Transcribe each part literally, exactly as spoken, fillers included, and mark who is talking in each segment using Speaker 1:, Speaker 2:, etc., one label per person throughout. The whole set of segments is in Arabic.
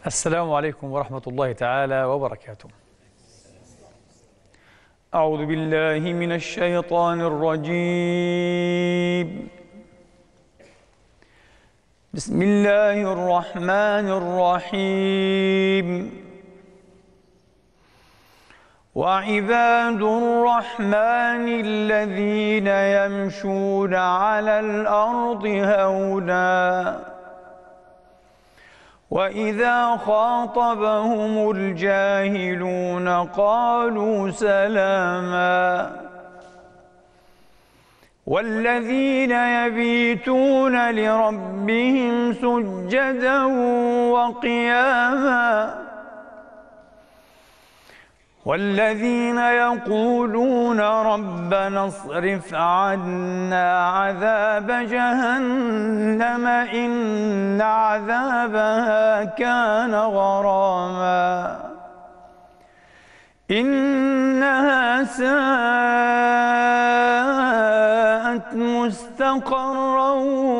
Speaker 1: السلام عليكم ورحمة الله تعالى وبركاته. أعوذ بالله من الشيطان الرجيم. بسم الله الرحمن الرحيم. وعباد الرحمن الذين يمشون على الأرض هونا وإذا خاطبهم الجاهلون قالوا سلاما والذين يبيتون لربهم سجدا وقياما والذين يقولون ربنا اصرف عنا عذاب جهنم إن عذابها كان غراما إنها ساءت مستقرا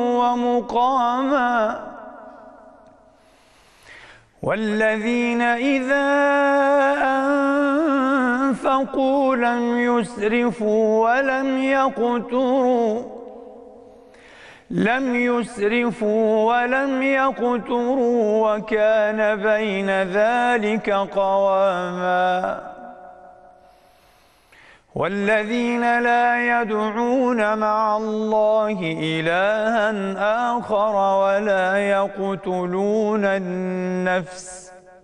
Speaker 1: ومقاما والذين إذا أنفقوا لم يسرفوا ولم يقتروا لم يسرفوا ولم يقتروا وكان بين ذلك قواما والذين لا يدعون مع الله إلها آخر ولا يقتلون النفس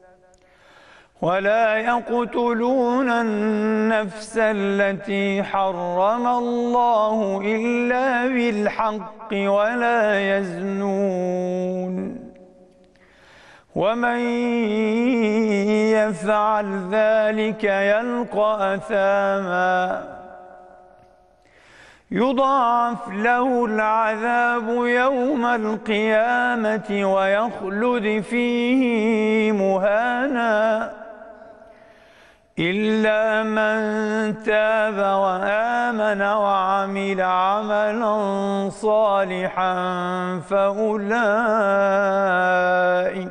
Speaker 1: ولا يقتلون النفس التي حرم الله إلا بالحق ولا يزنون ومن يفعل ذلك يلقى أثاما يضاعف له العذاب يوم القيامة ويخلد فيه مهانا إلا من تاب وآمن وعمل عملا صالحا فأولئك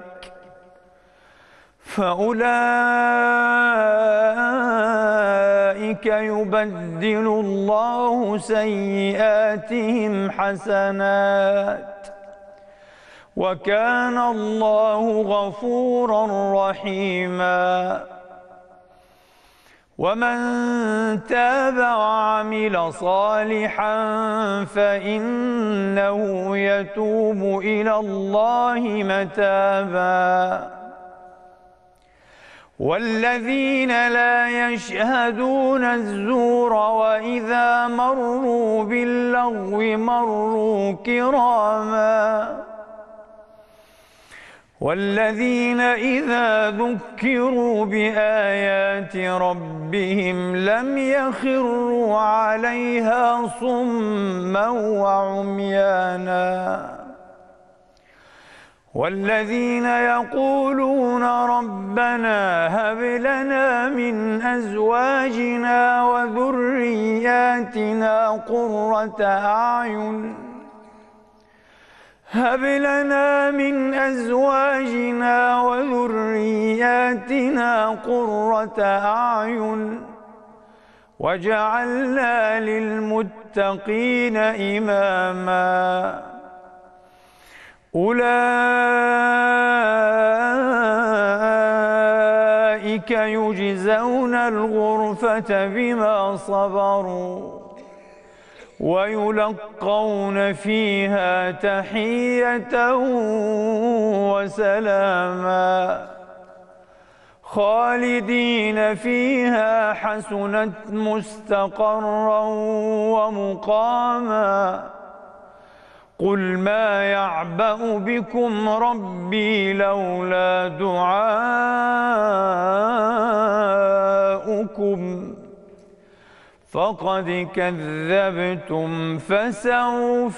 Speaker 1: فأولئك يبدل الله سيئاتهم حسنات وكان الله غفورا رحيما ومن تاب وعمل صالحا فإنه يتوب إلى الله متابا والذين لا يشهدون الزور وإذا مروا باللغو مروا كراما والذين إذا ذكروا بآيات ربهم لم يخروا عليها صما وعميانا والذين يقولون ربنا هب لنا من أزواجنا وذرياتنا قرة أعين هب لنا من أزواجنا وذرياتنا قرة أعين واجعلنا للمتقين إماما أولئك يجزون الغرفة بما صبروا ويلقون فيها تحية وسلاما خالدين فيها حسنت مستقرا ومقاما قل ما يعبأ بكم ربي لولا دعاؤكم فقد كذبتم فسوف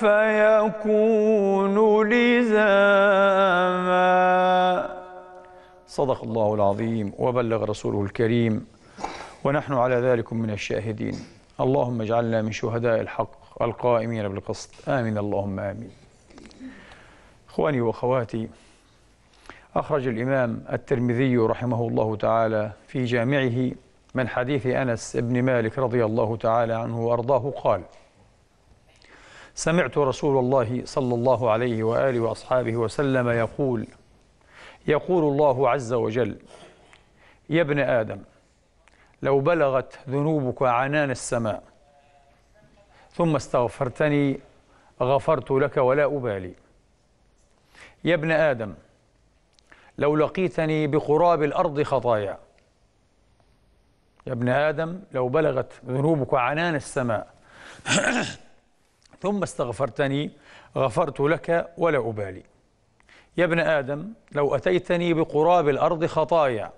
Speaker 1: يكون لزاما. صدق الله العظيم وبلغ رسوله الكريم ونحن على ذلك من الشاهدين. اللهم اجعلنا من شهداء الحق القائمين بالقسط، آمين اللهم آمين. إخواني وأخواتي، أخرج الإمام الترمذي رحمه الله تعالى في جامعه من حديث أنس بن مالك رضي الله تعالى عنه وأرضاه قال: سمعت رسول الله صلى الله عليه وآله وأصحابه وسلم يقول: يقول الله عز وجل: يا ابن آدم، لو بلغت ذنوبك عنان السماء ثم استغفرتني غفرت لك ولا أبالي. يا ابن آدم، لو لقيتني بقراب الأرض خطايا. يا ابن آدم، لو بلغت ذنوبك عنان السماء ثم استغفرتني غفرت لك ولا أبالي. يا ابن آدم، لو أتيتني بقراب الأرض خطايا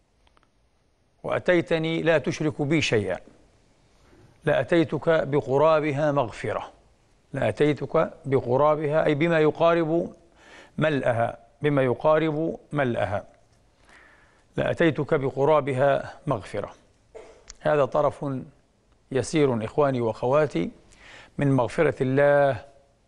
Speaker 1: وأتيتني لا تشرك بي شيئا لأتيتك بقرابها مغفرة، لأتيتك بقرابها أي بما يقارب ملأها، بما يقارب ملأها لأتيتك بقرابها مغفرة. هذا طرف يسير إخواني وأخواتي من مغفرة الله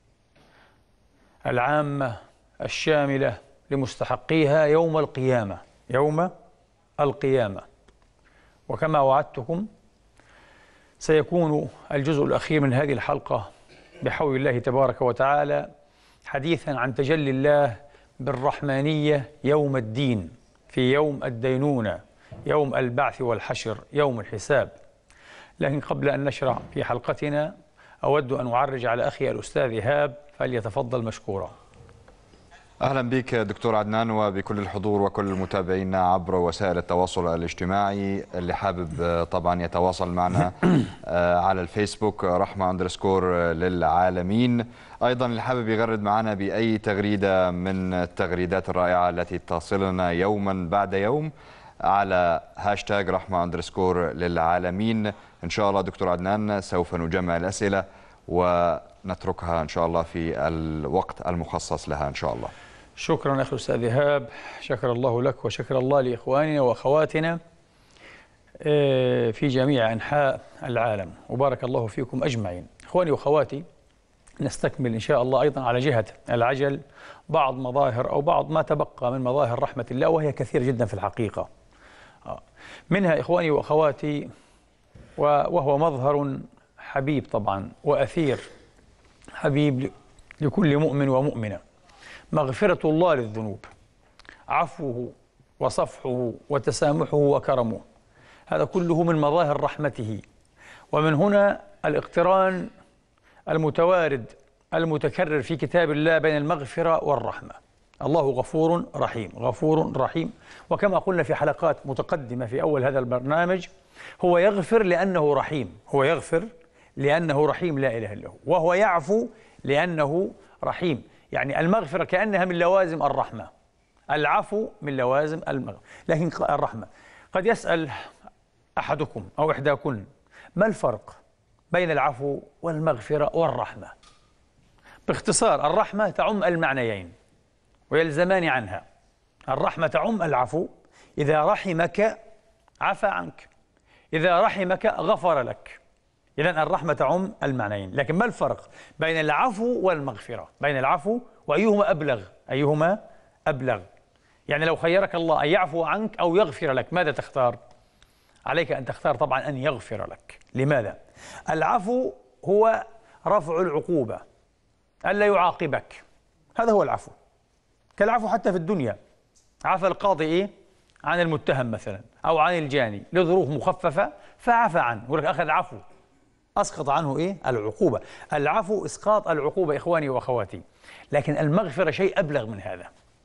Speaker 1: العامة الشاملة لمستحقيها يوم القيامة، يوم القيامة. وكما وعدتكم سيكون الجزء الأخير من هذه الحلقة بحول الله تبارك وتعالى حديثا عن تجلي الله بالرحمانية يوم الدين، في يوم الدينونة، يوم البعث والحشر، يوم الحساب. لكن قبل أن نشرع في حلقتنا أود أن أعرج على أخي الأستاذ إيهاب، فليتفضل مشكورا.
Speaker 2: أهلا بك دكتور عدنان وبكل الحضور وكل المتابعين عبر وسائل التواصل الاجتماعي. اللي حابب طبعا يتواصل معنا على الفيسبوك رحمة اندرسكور للعالمين. أيضا اللي حابب يغرد معنا بأي تغريدة من التغريدات الرائعة التي تصلنا يوما بعد يوم على هاشتاج رحمة اندرسكور للعالمين. إن شاء الله دكتور عدنان سوف نجمع الأسئلة ونتركها إن شاء الله في الوقت المخصص لها إن شاء الله.
Speaker 1: شكرا أخي الأستاذ إيهاب، شكر الله لك وشكر الله لإخواننا وأخواتنا في جميع أنحاء العالم، وبارك الله فيكم أجمعين. إخواني وأخواتي، نستكمل إن شاء الله أيضا على جهة العجل بعض مظاهر أو بعض ما تبقى من مظاهر رحمة الله، وهي كثير جدا في الحقيقة. منها إخواني وأخواتي وهو مظهر حبيب طبعا وأثير حبيب لكل مؤمن ومؤمنة: مغفرة الله للذنوب، عفوه وصفحه وتسامحه وكرمه. هذا كله من مظاهر رحمته. ومن هنا الاقتران المتوارد المتكرر في كتاب الله بين المغفرة والرحمة. الله غفور رحيم، غفور رحيم. وكما قلنا في حلقات متقدمة في أول هذا البرنامج، هو يغفر لأنه رحيم، هو يغفر لأنه رحيم لا إله إلا هو، وهو يعفو لأنه رحيم. يعني المغفرة كأنها من لوازم الرحمة، العفو من لوازم المغفرة. لكن الرحمة، قد يسأل أحدكم أو إحداكن: ما الفرق بين العفو والمغفرة والرحمة؟ باختصار، الرحمة تعم المعنيين ويلزمان عنها. الرحمة تعم العفو، إذا رحمك عفى عنك، إذا رحمك غفر لك. إذن الرحمة تعم المعنيين. لكن ما الفرق بين العفو والمغفرة؟ بين العفو وأيهما أبلغ؟ أيهما أبلغ؟ يعني لو خيرك الله أن يعفو عنك أو يغفر لك، ماذا تختار؟ عليك أن تختار طبعا أن يغفر لك. لماذا؟ العفو هو رفع العقوبة، ألا يعاقبك، هذا هو العفو. كالعفو حتى في الدنيا، عفى القاضي إيه؟ عن المتهم مثلا أو عن الجاني لظروف مخففة فعفى عنه، يقول لك أخذ عفو، أسقط عنه إيه؟ العقوبة. العفو إسقاط العقوبة إخواني وأخواتي. لكن المغفرة شيء أبلغ من هذا،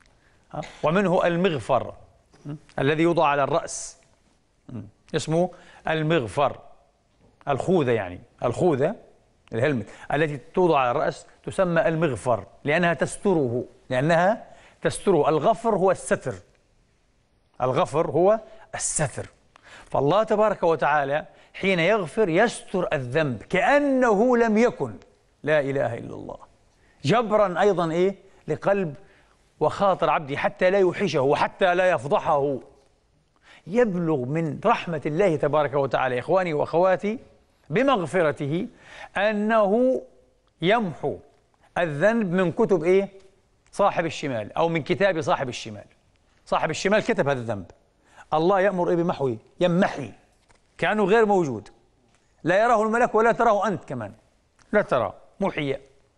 Speaker 1: ومنه المغفر الذي يوضع على الرأس، اسمه المغفر. الخوذة، يعني الخوذة الهلمت التي توضع على الرأس تسمى المغفر لأنها تستره، لأنها تستره. الغفر هو الستر، الغفر هو الستر. فالله تبارك وتعالى حين يغفر يستر الذنب كأنه لم يكن. لا إله إلا الله. جبرا أيضا إيه؟ لقلب وخاطر عبدي حتى لا يوحشه وحتى لا يفضحه. يبلغ من رحمة الله تبارك وتعالى إخواني وأخواتي بمغفرته أنه يمحو الذنب من كتب إيه؟ صاحب الشمال، أو من كتاب صاحب الشمال. صاحب الشمال كتب هذا الذنب. الله يأمر إيه بمحوه، يمحي كأنه غير موجود، لا يراه الملك ولا تراه أنت كمان، لا تراه، محيا.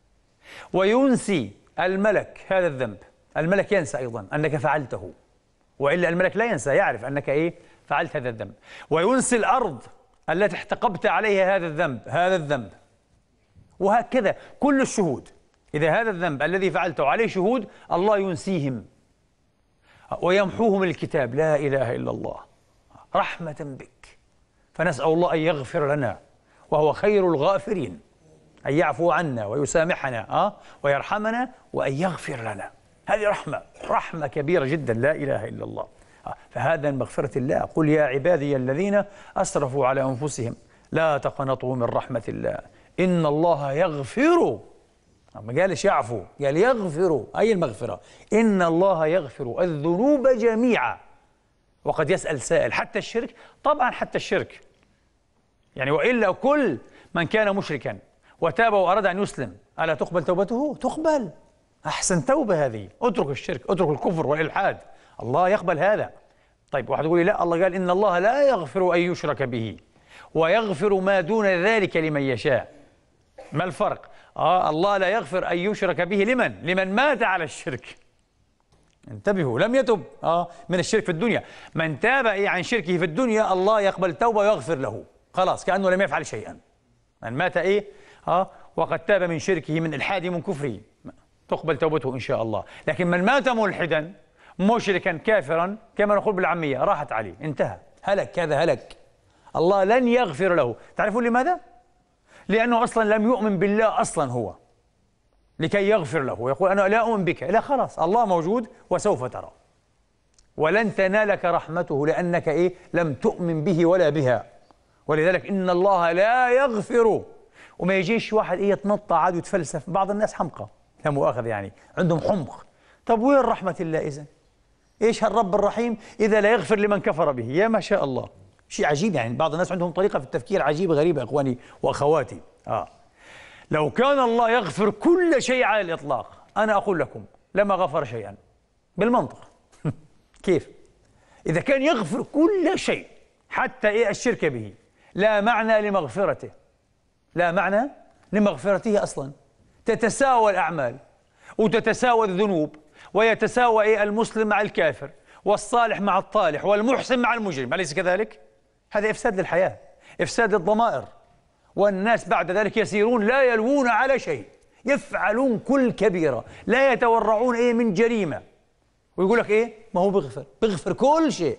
Speaker 1: وينسي الملك هذا الذنب، الملك ينسى أيضا أنك فعلته، وإلا الملك لا ينسى، يعرف أنك إيه فعلت هذا الذنب. وينسي الأرض التي احتقبت عليها هذا الذنب، هذا الذنب. وهكذا كل الشهود، إذا هذا الذنب الذي فعلته عليه شهود، الله ينسيهم ويمحوهم الكتاب. لا إله إلا الله، رحمة بك. فنسأل الله أن يغفر لنا وهو خير الغافرين، أن يعفو عنا ويسامحنا أه؟ ويرحمنا وأن يغفر لنا. هذه رحمة، رحمة كبيرة جدا، لا إله إلا الله. أه؟ فهذا من مغفرة الله. قل يا عبادي الذين أسرفوا على أنفسهم لا تقنطوا من رحمة الله إن الله يغفر، ما قالش يعفو، قال يغفر، أي المغفرة. إن الله يغفر الذنوب جميعا. وقد يسأل سائل حتى الشرك؟ طبعا حتى الشرك، يعني وإلا كل من كان مشركا وتاب وأراد أن يسلم ألا تقبل توبته؟ تقبل، أحسن توبة هذه. اترك الشرك، اترك الكفر والإلحاد، الله يقبل هذا. طيب واحد يقول لي لا، الله قال إن الله لا يغفر أن يشرك به ويغفر ما دون ذلك لمن يشاء. ما الفرق؟ آه الله لا يغفر أن يشرك به لمن؟ لمن مات على الشرك. انتبهوا، لم يتب آه من الشرك في الدنيا. من تاب إيه عن شركه في الدنيا الله يقبل توبة ويغفر له، خلاص كأنه لم يفعل شيئا. من مات إيه آه وقد تاب من شركه، من إلحاده، من كفره، تقبل توبته إن شاء الله. لكن من مات ملحدا مشركا كافرا كما نقول بالعامية راحت عليه، انتهى، هلك، هذا هلك، الله لن يغفر له. تعرفون لماذا؟ لأنه أصلا لم يؤمن بالله أصلا هو، لكي يغفر له ويقول أنا لا أؤمن بك. لا، خلاص الله موجود وسوف ترى، ولن تنالك رحمته لأنك إيه لم تؤمن به ولا بها. ولذلك إن الله لا يغفر. وما يجيش واحد إيه يتنطع عاد ويتفلسف. بعض الناس حمقى، لا مؤاخذ يعني، عندهم حمق. طب وين رحمة الله إذن؟ إيش هالرب الرحيم إذا لا يغفر لمن كفر به؟ يا ما شاء الله، شيء عجيب يعني. بعض الناس عندهم طريقة في التفكير عجيبة غريبة إخواني وأخواتي. آه لو كان الله يغفر كل شيء على الإطلاق، أنا أقول لكم لما غفر شيئا بالمنطق. كيف؟ إذا كان يغفر كل شيء حتى إيه الشرك به، لا معنى لمغفرته، لا معنى لمغفرته أصلا. تتساوى الأعمال وتتساوى الذنوب، ويتساوى إيه المسلم مع الكافر، والصالح مع الطالح، والمحسن مع المجرم، أليس كذلك؟ هذا إفساد للحياة، إفساد للضمائر. والناس بعد ذلك يسيرون لا يلوون على شيء، يفعلون كل كبيرة، لا يتورعون إيه من جريمة، ويقول لك إيه ما هو بيغفر، بيغفر كل شيء،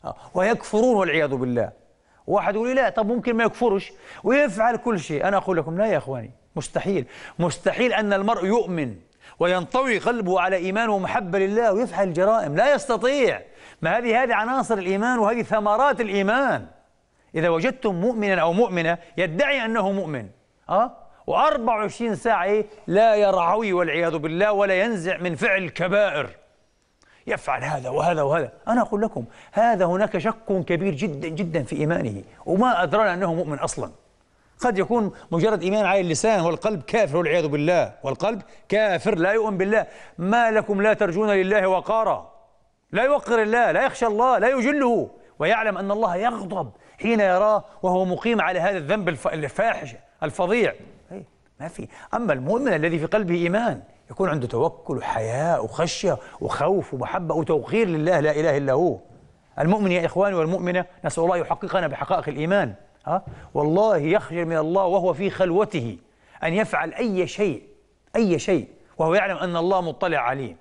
Speaker 1: ويكفرون والعياذ بالله. واحد يقول لي لا، طب ممكن ما يكفرش ويفعل كل شيء. أنا أقول لكم لا يا إخواني، مستحيل، مستحيل أن المرء يؤمن وينطوي قلبه على إيمان ومحبة لله ويفعل الجرائم، لا يستطيع. ما هذه هذه عناصر الإيمان وهذه ثمرات الإيمان. إذا وجدتم مؤمنا أو مؤمنة يدعي أنه مؤمن أه؟ وأربع وعشرين ساعة إيه؟ لا يرعوي والعياذ بالله ولا ينزع من فعل الكبائر، يفعل هذا وهذا وهذا، أنا أقول لكم هذا هناك شك كبير جدا جدا في إيمانه، وما أدرانا أنه مؤمن أصلا. قد يكون مجرد إيمان على اللسان والقلب كافر والعياذ بالله، والقلب كافر لا يؤمن بالله. ما لكم لا ترجون لله وقارا؟ لا يوقر الله، لا يخشى الله، لا يجله، ويعلم أن الله يغضب حين يراه وهو مقيم على هذا الذنب الفاحش الفظيع. ما في. أما المؤمن الذي في قلبه إيمان يكون عنده توكل وحياء وخشية وخوف ومحبة وتوقير لله لا إله إلا هو. المؤمن يا إخواني والمؤمنة نسأل الله يحققنا بحقائق الإيمان. ها؟ والله يخجل من الله وهو في خلوته أن يفعل أي شيء أي شيء وهو يعلم أن الله مطلع عليه.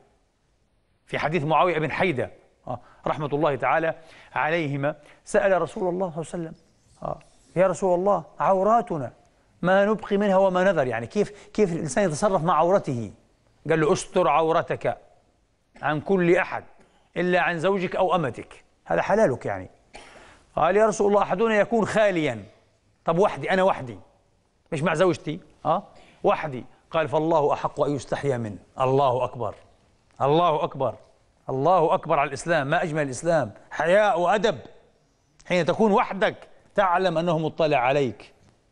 Speaker 1: في حديث معاوية بن حيدة رحمة الله تعالى عليهما، سأل رسول الله صلى الله عليه وسلم يا رسول الله عوراتنا ما نبقي منها وما نذر، يعني كيف كيف الإنسان يتصرف مع عورته؟ قال له استر عورتك عن كل أحد إلا عن زوجك أو أمتك، هذا حلالك يعني. قال يا رسول الله أحدنا يكون خاليا، طب وحدي، أنا وحدي مش مع زوجتي أه وحدي. قال فالله أحق أن يستحيا منه. الله أكبر، الله أكبر، الله أكبر على الإسلام. ما أجمل الإسلام، حياء وأدب. حين تكون وحدك تعلم أنه مطلع عليك،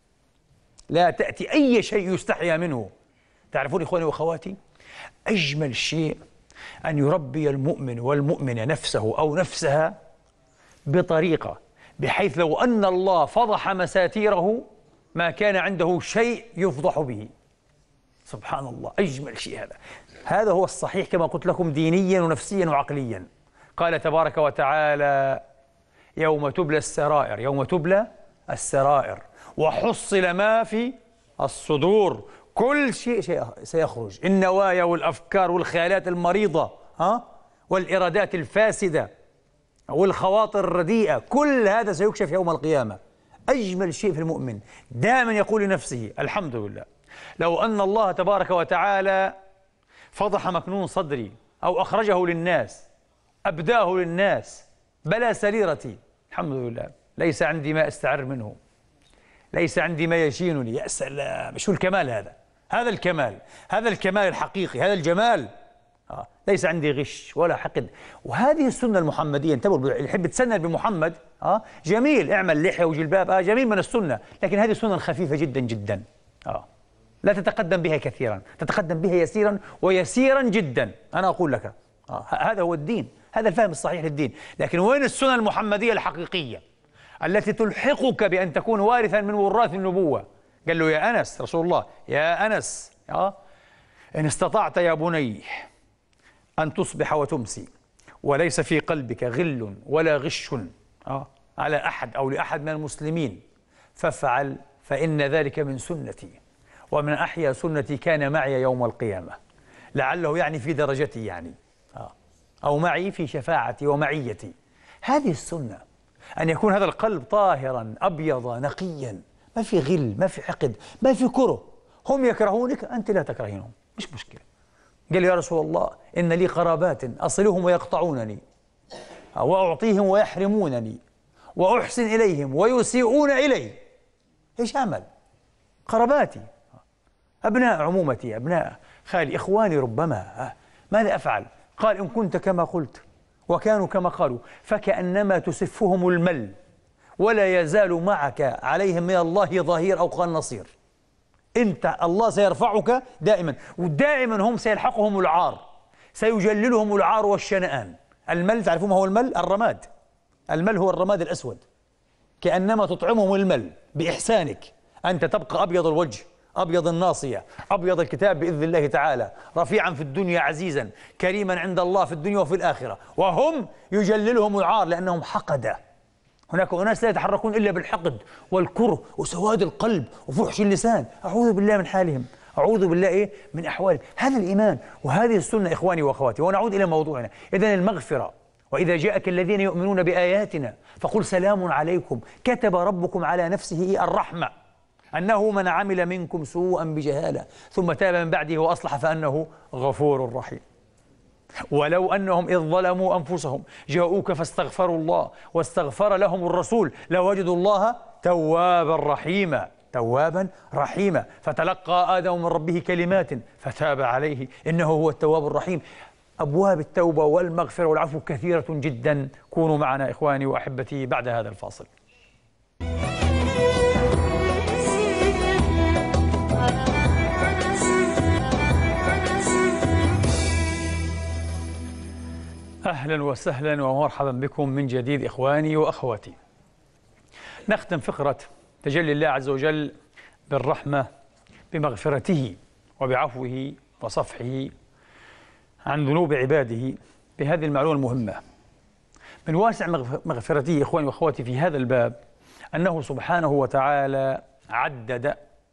Speaker 1: لا تأتي أي شيء يستحيا منه. تعرفون إخواني وأخواتي أجمل شيء أن يربي المؤمن والمؤمنة نفسه أو نفسها بطريقة بحيث لو أن الله فضح مساتيره ما كان عنده شيء يفضح به. سبحان الله، أجمل شيء هذا. هذا هو الصحيح كما قلت لكم دينيا ونفسيا وعقليا. قال تبارك وتعالى: يوم تبلى السرائر، يوم تبلى السرائر وحصل ما في الصدور. كل شيء, شيء سيخرج، النوايا والأفكار والخيالات المريضة، ها، والإرادات الفاسدة والخواطر الرديئة، كل هذا سيكشف يوم القيامة. أجمل شيء في المؤمن دائما يقول لنفسه: الحمد لله، لو أن الله تبارك وتعالى فضح مكنون صدري أو أخرجه للناس، أبداه للناس، بلى سريرتي، الحمد لله، ليس عندي ما أستعر منه، ليس عندي ما يشينني. يا سلام، شو الكمال هذا؟ هذا الكمال، هذا الكمال الحقيقي، هذا الجمال. آه. ليس عندي غش ولا حقد. وهذه السنة المحمدية. انتبهوا، اللي يحب يتسنى بمحمد آه جميل، اعمل لحية وجلباب، آه جميل من السنة، لكن هذه السنة الخفيفة جدا جدا. آه. لا تتقدم بها كثيرا، تتقدم بها يسيرا ويسيرا جدا. أنا أقول لك آه. هذا هو الدين، هذا الفهم الصحيح للدين. لكن وين السنة المحمدية الحقيقية التي تلحقك بأن تكون وارثا من وراث النبوة؟ قال له: يا أنس، رسول الله: يا أنس، آه إن استطعت يا بني أن تصبح وتمسي وليس في قلبك غل ولا غش آه على أحد أو لأحد من المسلمين فافعل، فإن ذلك من سنتي، ومن أحيا سنتي كان معي يوم القيامة. لعله يعني في درجتي، يعني آه أو معي في شفاعتي ومعيتي. هذه السنة، أن يكون هذا القلب طاهرا أبيض نقيا، ما في غل، ما في حقد، ما في كره. هم يكرهونك، أنت لا تكرهينهم، مش مشكلة. قال: يا رسول الله، إن لي قرابات أصلهم ويقطعونني، وأعطيهم ويحرمونني، وأحسن إليهم ويسيئون إلي. إيش أعمل؟ قراباتي، أبناء عمومتي، أبناء خالي، إخواني، ربما ماذا أفعل؟ قال: إن كنت كما قلت وكانوا كما قالوا فكأنما تسفهم المل، ولا يزال معك عليهم من الله ظهير أو قال نصير. أنت الله سيرفعك دائما، ودائما هم سيلحقهم العار، سيجللهم العار والشنآن. المل، تعرفون ما هو المل؟ الرماد. المل هو الرماد الأسود. كأنما تطعمهم المل بإحسانك، أنت تبقى أبيض الوجه، أبيض الناصية، أبيض الكتاب بإذن الله تعالى، رفيعا في الدنيا عزيزا، كريما عند الله في الدنيا وفي الآخرة، وهم يجللهم العار لأنهم حقدة. هناك أناس لا يتحركون إلا بالحقد والكره وسواد القلب وفحش اللسان. أعوذ بالله من حالهم، أعوذ بالله إيه من أحوالهم. هذا الإيمان وهذه السنة إخواني وأخواتي. ونعود إلى موضوعنا. إذن المغفرة: وإذا جاءك الذين يؤمنون بآياتنا فقل سلام عليكم كتب ربكم على نفسه الرحمة أنه من عمل منكم سوءا بجهالة ثم تاب من بعده وأصلح فأنه غفور رحيم. ولو أنهم إذ ظلموا أنفسهم جاءوك فاستغفروا الله واستغفر لهم الرسول لوجدوا الله توابا رحيما، توابا رحيما. فتلقى آدم من ربه كلمات فتاب عليه إنه هو التواب الرحيم. أبواب التوبة والمغفرة والعفو كثيرة جدا. كونوا معنا إخواني وأحبتي بعد هذا الفاصل. أهلا وسهلا ومرحبا بكم من جديد إخواني وأخواتي. نختم فقرة تجلي الله عز وجل بالرحمة بمغفرته وبعفوه وصفحه عن ذنوب عباده بهذه المعلومة المهمة. من واسع مغفرته إخواني وأخواتي في هذا الباب أنه سبحانه وتعالى عدد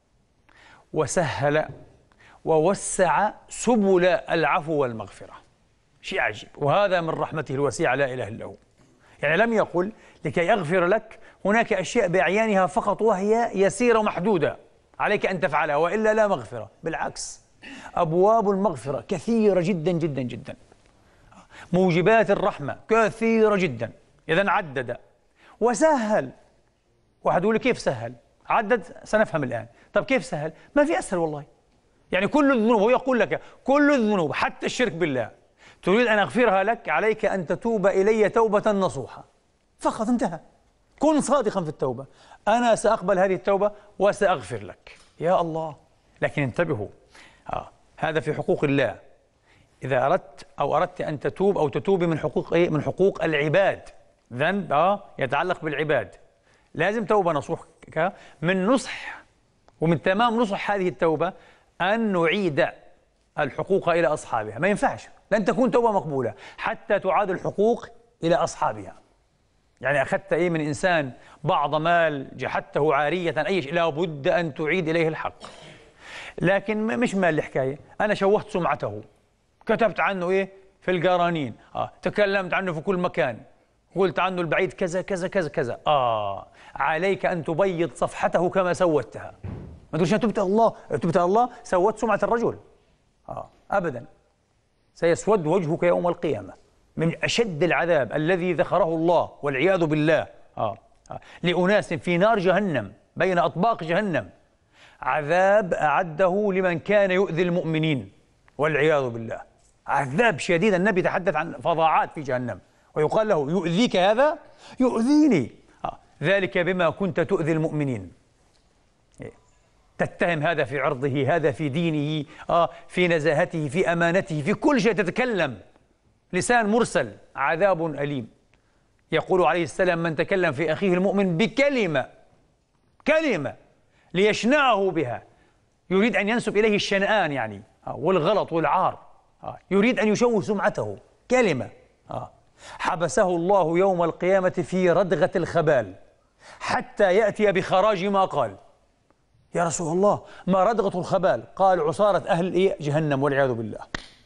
Speaker 1: وسهل ووسع سبل العفو والمغفرة. شيء عجيب، وهذا من رحمته الوسيعة لا إله إلا هو. يعني لم يقل لكي أغفر لك هناك أشياء بأعيانها فقط وهي يسيرة ومحدودة عليك أن تفعلها وإلا لا مغفرة. بالعكس، أبواب المغفرة كثيرة جدا جدا جدا، موجبات الرحمة كثيرة جدا. إذن عدد وسهل. واحد يقول لي كيف سهل؟ عدد، سنفهم الآن. طب كيف سهل؟ ما في أسهل والله. يعني كل الذنوب، هو يقول لك كل الذنوب حتى الشرك بالله تريد أن أغفرها لك، عليك أن تتوب إلي توبة نصوحة فقط، انتهى. كن صادقا في التوبة، أنا سأقبل هذه التوبة وسأغفر لك. يا الله. لكن انتبهوا، آه. هذا في حقوق الله. إذا أردت أو أردت أن تتوب أو تتوبي من حقوق إيه؟ من حقوق العباد، ذنب آه يتعلق بالعباد، لازم توبة نصوح من نصح، ومن تمام نصح هذه التوبة أن نعيد الحقوق إلى أصحابها. ما ينفعش، لن تكون توبة مقبولة حتى تعاد الحقوق إلى أصحابها. يعني أخذت إيه من إنسان بعض مال، جحدته عارية، أي شيء، لابد أن تعيد إليه الحق. لكن مش مال الحكاية، أنا شوهت سمعته، كتبت عنه إيه في القرانين، آه تكلمت عنه في كل مكان، قلت عنه البعيد كذا كذا كذا كذا، آه عليك أن تبيض صفحته كما سوتها. ما تقولش أنا تبت الله، تبت الله سوت سمعة الرجل، آه أبدا، سيسود وجهك يوم القيامة. من أشد العذاب الذي ذكره الله والعياذ بالله آه. آه. لأناس في نار جهنم بين أطباق جهنم، عذاب أعده لمن كان يؤذي المؤمنين والعياذ بالله، عذاب شديد. النبي تحدث عن فظاعات في جهنم، ويقال له يؤذيك هذا؟ يؤذيني، آه. ذلك بما كنت تؤذي المؤمنين. تتهم هذا في عرضه، هذا في دينه، آه في نزاهته، في أمانته، في كل شيء تتكلم، لسان مرسل، عذاب أليم. يقول عليه السلام: من تكلم في أخيه المؤمن بكلمة كلمة ليشنعه بها، يريد أن ينسب إليه الشنآن يعني آه والغلط والعار، آه يريد أن يشوه سمعته، كلمة آه حبسه الله يوم القيامة في ردغة الخبال حتى يأتي بخراج ما قال. يا رسول الله ما ردغة الخبال؟ قال: عصارة أهل إيه؟ جهنم والعياذ بالله.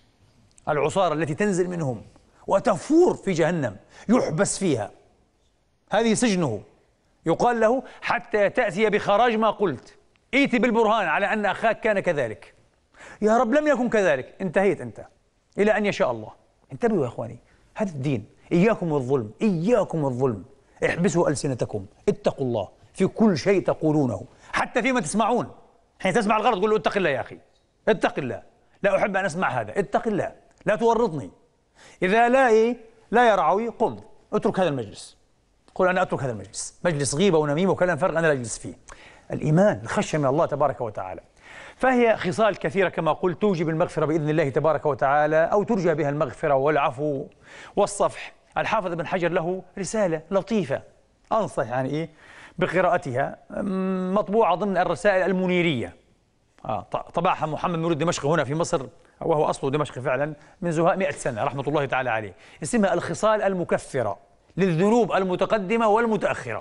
Speaker 1: العصارة التي تنزل منهم وتفور في جهنم، يحبس فيها، هذه سجنه. يقال له: حتى تأتي بخراج ما قلت، ائتي بالبرهان على أن أخاك كان كذلك. يا رب لم يكن كذلك، انتهيت أنت إلى أن يشاء الله. انتبهوا يا إخواني، هذا الدين. إياكم والظلم، إياكم والظلم، احبسوا ألسنتكم، اتقوا الله في كل شيء تقولونه، حتى فيما تسمعون. حين تسمع الغلط قل له: اتق الله يا أخي، اتق الله، لا أحب أن أسمع هذا، اتق الله، لا تورطني. إذا لا إيه لا يرعوي، قم اترك هذا المجلس، قل: أنا أترك هذا المجلس، مجلس غيبة ونميمة وكلام فارغ أنا لا أجلس فيه. الإيمان، الخشية من الله تبارك وتعالى. فهي خصال كثيرة كما قلت توجب المغفرة بإذن الله تبارك وتعالى، أو ترجى بها المغفرة والعفو والصفح. الحافظ ابن حجر له رسالة لطيفة أنصح يعني إيه بقراءتها، مطبوعة ضمن الرسائل المنيرية، آه طبعها محمد نور الدمشقي هنا في مصر، وهو أصله دمشقي فعلا، من زهاء مئة سنة رحمة الله تعالى عليه. اسمها الخصال المكفرة للذنوب المتقدمة والمتأخرة.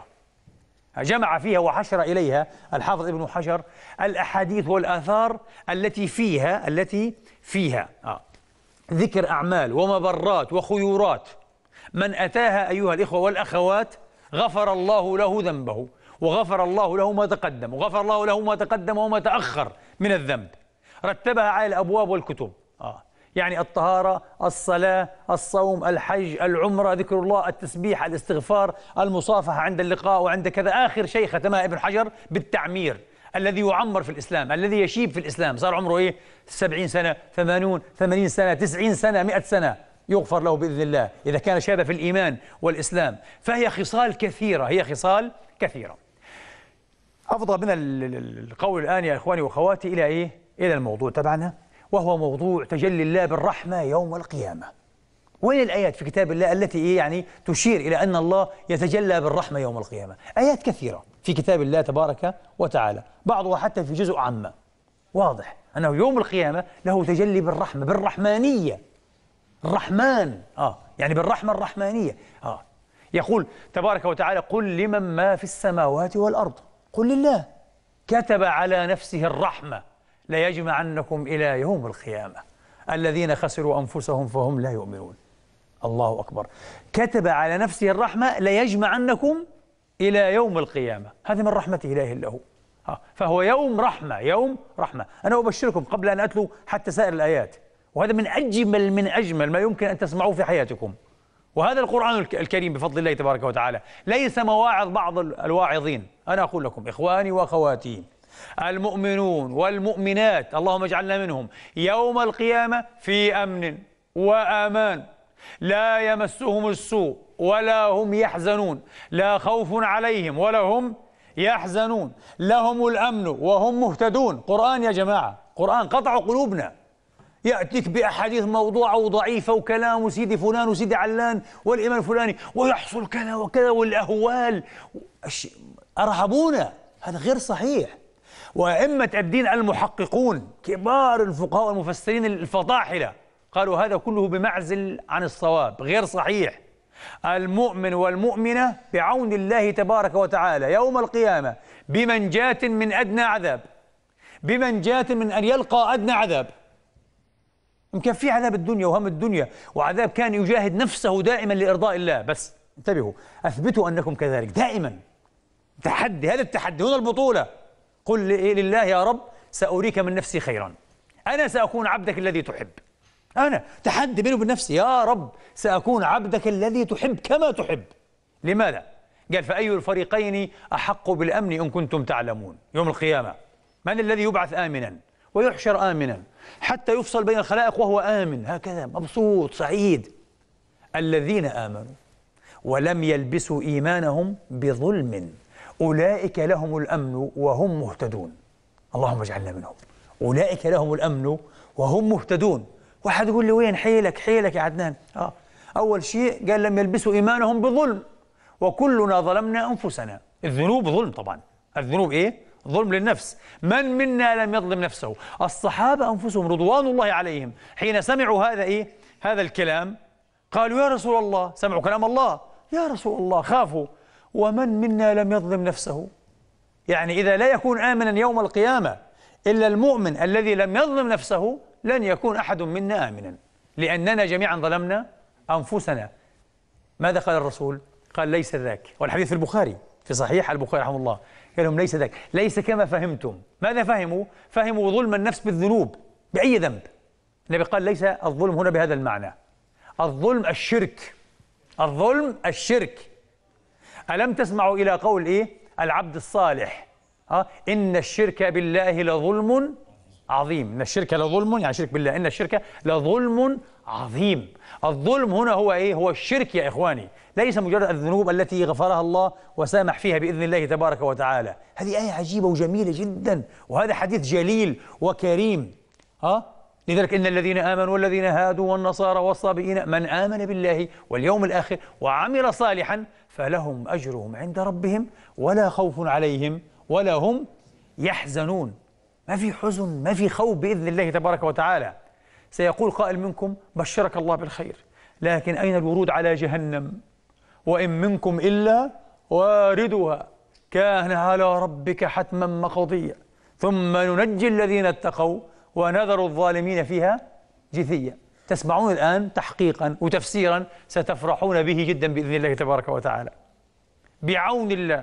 Speaker 1: جمع فيها وحشر إليها الحافظ ابن حجر الأحاديث والآثار التي فيها التي فيها آه. ذكر أعمال ومبرات وخيورات من أتاها أيها الإخوة والأخوات غفر الله له ذنبه، وغفر الله له ما تقدم، وغفر الله له ما تقدم وما تأخر من الذنب. رتبها على الأبواب والكتب آه. يعني الطهارة، الصلاة، الصوم، الحج، العمرة، ذكر الله، التسبيح، الاستغفار، المصافحة عند اللقاء وعند كذا. آخر شيء ختمها ابن حجر بالتعمير، الذي يعمر في الإسلام، الذي يشيب في الإسلام، صار عمره إيه؟ سبعين سنة، ثمانون، ثمانين سنة، تسعين سنة، مئة سنة، يغفر له بإذن الله إذا كان شاب في الإيمان والإسلام. فهي خصال كثيرة، هي خصال كثيرة. أفضل من القول الآن يا إخواني وأخواتي إلى إيه؟ إلى الموضوع تبعنا، وهو موضوع تجلي الله بالرحمة يوم القيامة. وين الآيات في كتاب الله التي إيه يعني تشير إلى أن الله يتجلى بالرحمة يوم القيامة؟ آيات كثيرة في كتاب الله تبارك وتعالى، بعضها حتى في جزء عامة، واضح أنه يوم القيامة له تجلي بالرحمة، بالرحمانية، الرحمن آه يعني بالرحمة الرحمانية آه. يقول تبارك وتعالى: قل لمن ما في السماوات والأرض، قل لله، كتب على نفسه الرحمة ليجمعنكم إلى يوم القيامة الذين خسروا أنفسهم فهم لا يؤمنون. الله أكبر، كتب على نفسه الرحمة ليجمعنكم إلى يوم القيامة، هذا من رحمته لا إله إلا هو آه. فهو يوم رحمة، يوم رحمة. أنا أبشركم قبل أن أتلو حتى سائر الآيات، وهذا من أجمل من أجمل ما يمكن أن تسمعوه في حياتكم. وهذا القرآن الكريم بفضل الله تبارك وتعالى ليس مواعظ بعض الواعظين. أنا أقول لكم إخواني وأخواتي، المؤمنون والمؤمنات اللهم اجعلنا منهم يوم القيامة في أمن وأمان، لا يمسهم السوء ولا هم يحزنون، لا خوف عليهم ولا هم يحزنون، لهم الأمن وهم مهتدون. قرآن يا جماعة، قرآن قطع قلوبنا. يأتيك بأحاديث موضوعة وضعيفة وكلام وسيدي فلان وسيدي علان والإمام الفلاني ويحصل كذا وكذا والأهوال. أرهبونا، هذا غير صحيح. وأئمة الدين المحققون كبار الفقهاء والمفسرين الفطاحلة قالوا هذا كله بمعزل عن الصواب، غير صحيح. المؤمن والمؤمنة بعون الله تبارك وتعالى يوم القيامة بمنجاة من أدنى عذاب، بمنجاة من أن يلقى أدنى عذاب. يمكن في عذاب الدنيا وهم الدنيا وعذاب كان يجاهد نفسه دائما لإرضاء الله، بس انتبهوا، أثبتوا أنكم كذلك دائما. تحدي، هذا التحدي، هنا البطولة. قل لله يا رب سأريك من نفسي خيرا، أنا سأكون عبدك الذي تحب. أنا تحدي بيني وبين نفسي، يا رب سأكون عبدك الذي تحب كما تحب. لماذا؟ قال فأي الفريقين أحق بالأمن إن كنتم تعلمون. يوم القيامة من الذي يبعث آمنا ويحشر آمنا حتى يفصل بين الخلائق وهو آمن، هكذا مبسوط سعيد؟ الذين آمنوا ولم يلبسوا إيمانهم بظلم أولئك لهم الأمن وهم مهتدون. اللهم اجعلنا منهم. أولئك لهم الأمن وهم مهتدون. واحد يقول لي وين حيلك حيلك يا عدنان؟ آه. أول شيء قال لم يلبسوا إيمانهم بظلم، وكلنا ظلمنا أنفسنا. الذنوب ظلم طبعا، الذنوب إيه؟ ظلم للنفس. من منا لم يظلم نفسه؟ الصحابة أنفسهم رضوان الله عليهم حين سمعوا هذا إيه؟ هذا الكلام قالوا يا رسول الله، سمعوا كلام الله، يا رسول الله خافوا، ومن منا لم يظلم نفسه؟ يعني إذا لا يكون آمنا يوم القيامة إلا المؤمن الذي لم يظلم نفسه لن يكون أحد منا آمنا، لأننا جميعا ظلمنا أنفسنا. ماذا قال الرسول؟ قال ليس ذاك، والحديث في البخاري في صحيح البخاري رحمه الله، قال لهم ليس ذاك، ليس كما فهمتم. ماذا فهموا؟ فهموا ظلم النفس بالذنوب بأي ذنب. النبي قال ليس الظلم هنا بهذا المعنى، الظلم الشرك، الظلم الشرك. ألم تسمعوا إلى قول إيه؟ العبد الصالح، ها إن الشرك بالله لظلم عظيم. إن الشرك لظلم، يعني شرك بالله، إن الشرك لظلم عظيم. الظلم هنا هو إيه؟ هو الشرك يا إخواني، ليس مجرد الذنوب التي غفرها الله وسامح فيها بإذن الله تبارك وتعالى. هذه آية عجيبة وجميلة جدا، وهذا حديث جليل وكريم. ها لذلك إن الذين آمنوا والذين هادوا والنصارى والصابئين من آمن بالله واليوم الآخر وعمل صالحا فلهم أجرهم عند ربهم ولا خوف عليهم ولا هم يحزنون. ما في حزن، ما في خوف بإذن الله تبارك وتعالى. سيقول قائل منكم بشرك الله بالخير، لكن أين الورود على جهنم؟ وإن منكم إلا واردها كان على ربك حتما مقضيا ثم ننجي الذين اتقوا ونذر الظالمين فيها جثيا. تسمعون الآن تحقيقا وتفسيرا ستفرحون به جدا بإذن الله تبارك وتعالى، بعون الله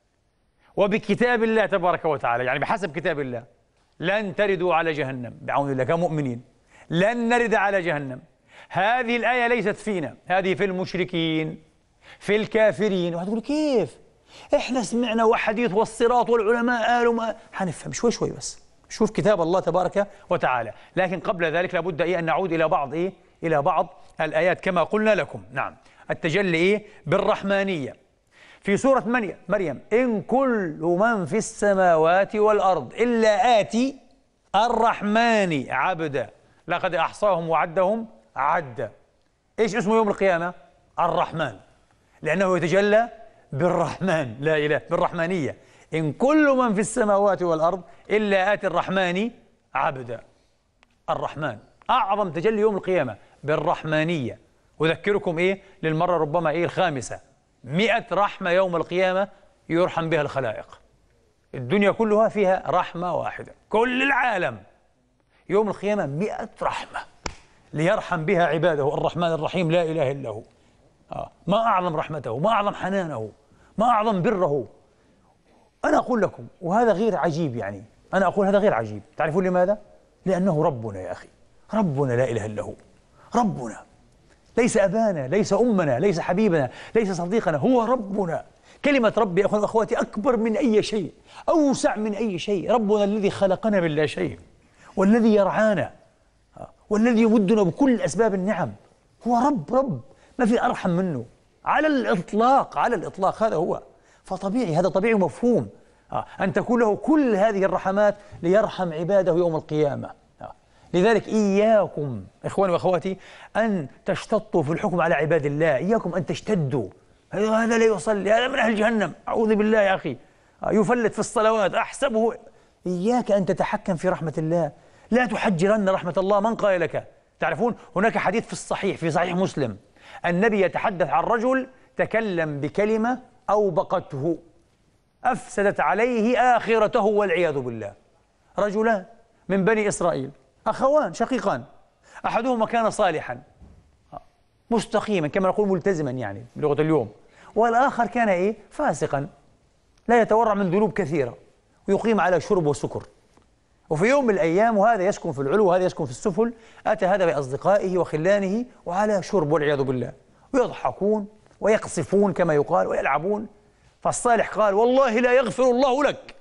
Speaker 1: وبكتاب الله تبارك وتعالى، يعني بحسب كتاب الله. لن تردوا على جهنم بعون الله كمؤمنين، لن نرد على جهنم. هذه الآية ليست فينا، هذه في المشركين في الكافرين. واحد يقول كيف؟ احنا سمعنا وحديث والصراط والعلماء قالوا ما حنفهم شوي شوي بس شوف كتاب الله تبارك وتعالى. لكن قبل ذلك لابد إيه أن نعود إلى بعض إيه إلى بعض الآيات كما قلنا لكم. نعم، التجلي إيه بالرحمانية في سورة مريم، إن كل من في السماوات والأرض إلا آتي الرحمن عبدا لقد أحصاهم وعدهم عدا. إيش اسمه يوم القيامة؟ الرحمن، لأنه يتجلى بالرحمن، لا إله بالرحمانية. إن كل من في السماوات والأرض إلا آتي الرحمن عبدا. الرحمن أعظم تجلي يوم القيامة بالرحمانية. أذكركم إيه للمرة ربما إيه الخامسة، مئة رحمة يوم القيامة يرحم بها الخلائق. الدنيا كلها فيها رحمة واحدة، كل العالم يوم القيامة مئة رحمة ليرحم بها عباده الرحمن الرحيم لا إله إلا هو. آه. ما أعظم رحمته، ما أعظم حنانه، ما أعظم بره. أنا أقول لكم وهذا غير عجيب، يعني أنا أقول هذا غير عجيب. تعرفون لماذا؟ لأنه ربنا يا أخي، ربنا لا إله إلا هو، ربنا ليس أبانا، ليس أمنا، ليس حبيبنا، ليس صديقنا، هو ربنا. كلمة ربي يا أخواني وأخواتي أكبر من أي شيء، أوسع من أي شيء. ربنا الذي خلقنا من لا شيء، والذي يرعانا، والذي يمدنا بكل أسباب النعم، هو رب رب ما في أرحم منه على الإطلاق، على الإطلاق. هذا هو، فطبيعي، هذا طبيعي ومفهوم أن تكون له كل هذه الرحمات ليرحم عباده يوم القيامة. لذلك إياكم إخواني وأخواتي أن تشتطوا في الحكم على عباد الله، إياكم أن تشتدوا. هذا لا يصلي، هذا من أهل جهنم، أعوذ بالله يا أخي، يفلت في الصلوات أحسبه. إياك أن تتحكم في رحمة الله، لا تحجرن رحمة الله. من قال لك؟ تعرفون هناك حديث في الصحيح في صحيح مسلم، النبي يتحدث عن رجل تكلم بكلمة أوبقته أفسدت عليه آخرته والعياذ بالله. رجلان من بني إسرائيل، أخوان شقيقان، أحدهما كان صالحا مستقيما كما نقول ملتزما يعني بلغة اليوم، والآخر كان إيه؟ فاسقا لا يتورع من ذنوب كثيرة ويقيم على شرب وسكر. وفي يوم من الأيام وهذا يسكن في العلو وهذا يسكن في السفل، أتى هذا بأصدقائه وخلانه وعلى شرب والعياذ بالله، ويضحكون ويقصفون كما يقال ويلعبون. فالصالح قال والله لا يغفر الله لك.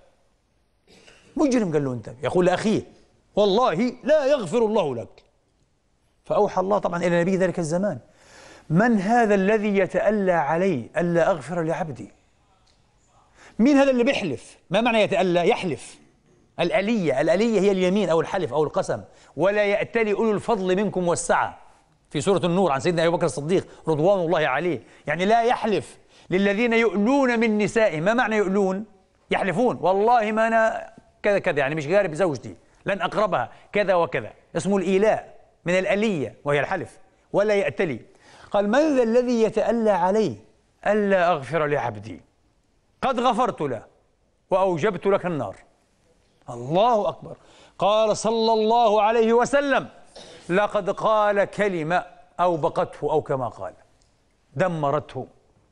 Speaker 1: مجرم قال له أنت، يقول لأخيه والله لا يغفر الله لك. فأوحى الله طبعا إلى نبي ذلك الزمان، من هذا الذي يتألى علي ألا أغفر لعبدي؟ مين هذا اللي بيحلف؟ ما معنى يتألى؟ يحلف. الألية، الألية هي اليمين أو الحلف أو القسم. ولا يأتلي أولو الفضل منكم والسعة في سورة النور عن سيدنا أبي بكر الصديق رضوان الله عليه، يعني لا يحلف للذين يؤلون من نسائهم. ما معنى يؤلون؟ يحلفون والله ما أنا كذا كذا، يعني مش قارب زوجتي، لن أقربها كذا وكذا، اسمه الإيلاء من الألية وهي الحلف. ولا يأتلي، قال من ذا الذي يتألى علي ألا أغفر لعبدي قد غفرت له وأوجبت لك النار. الله أكبر. قال صلى الله عليه وسلم لقد قال كلمة أوبقته أو كما قال دمرته.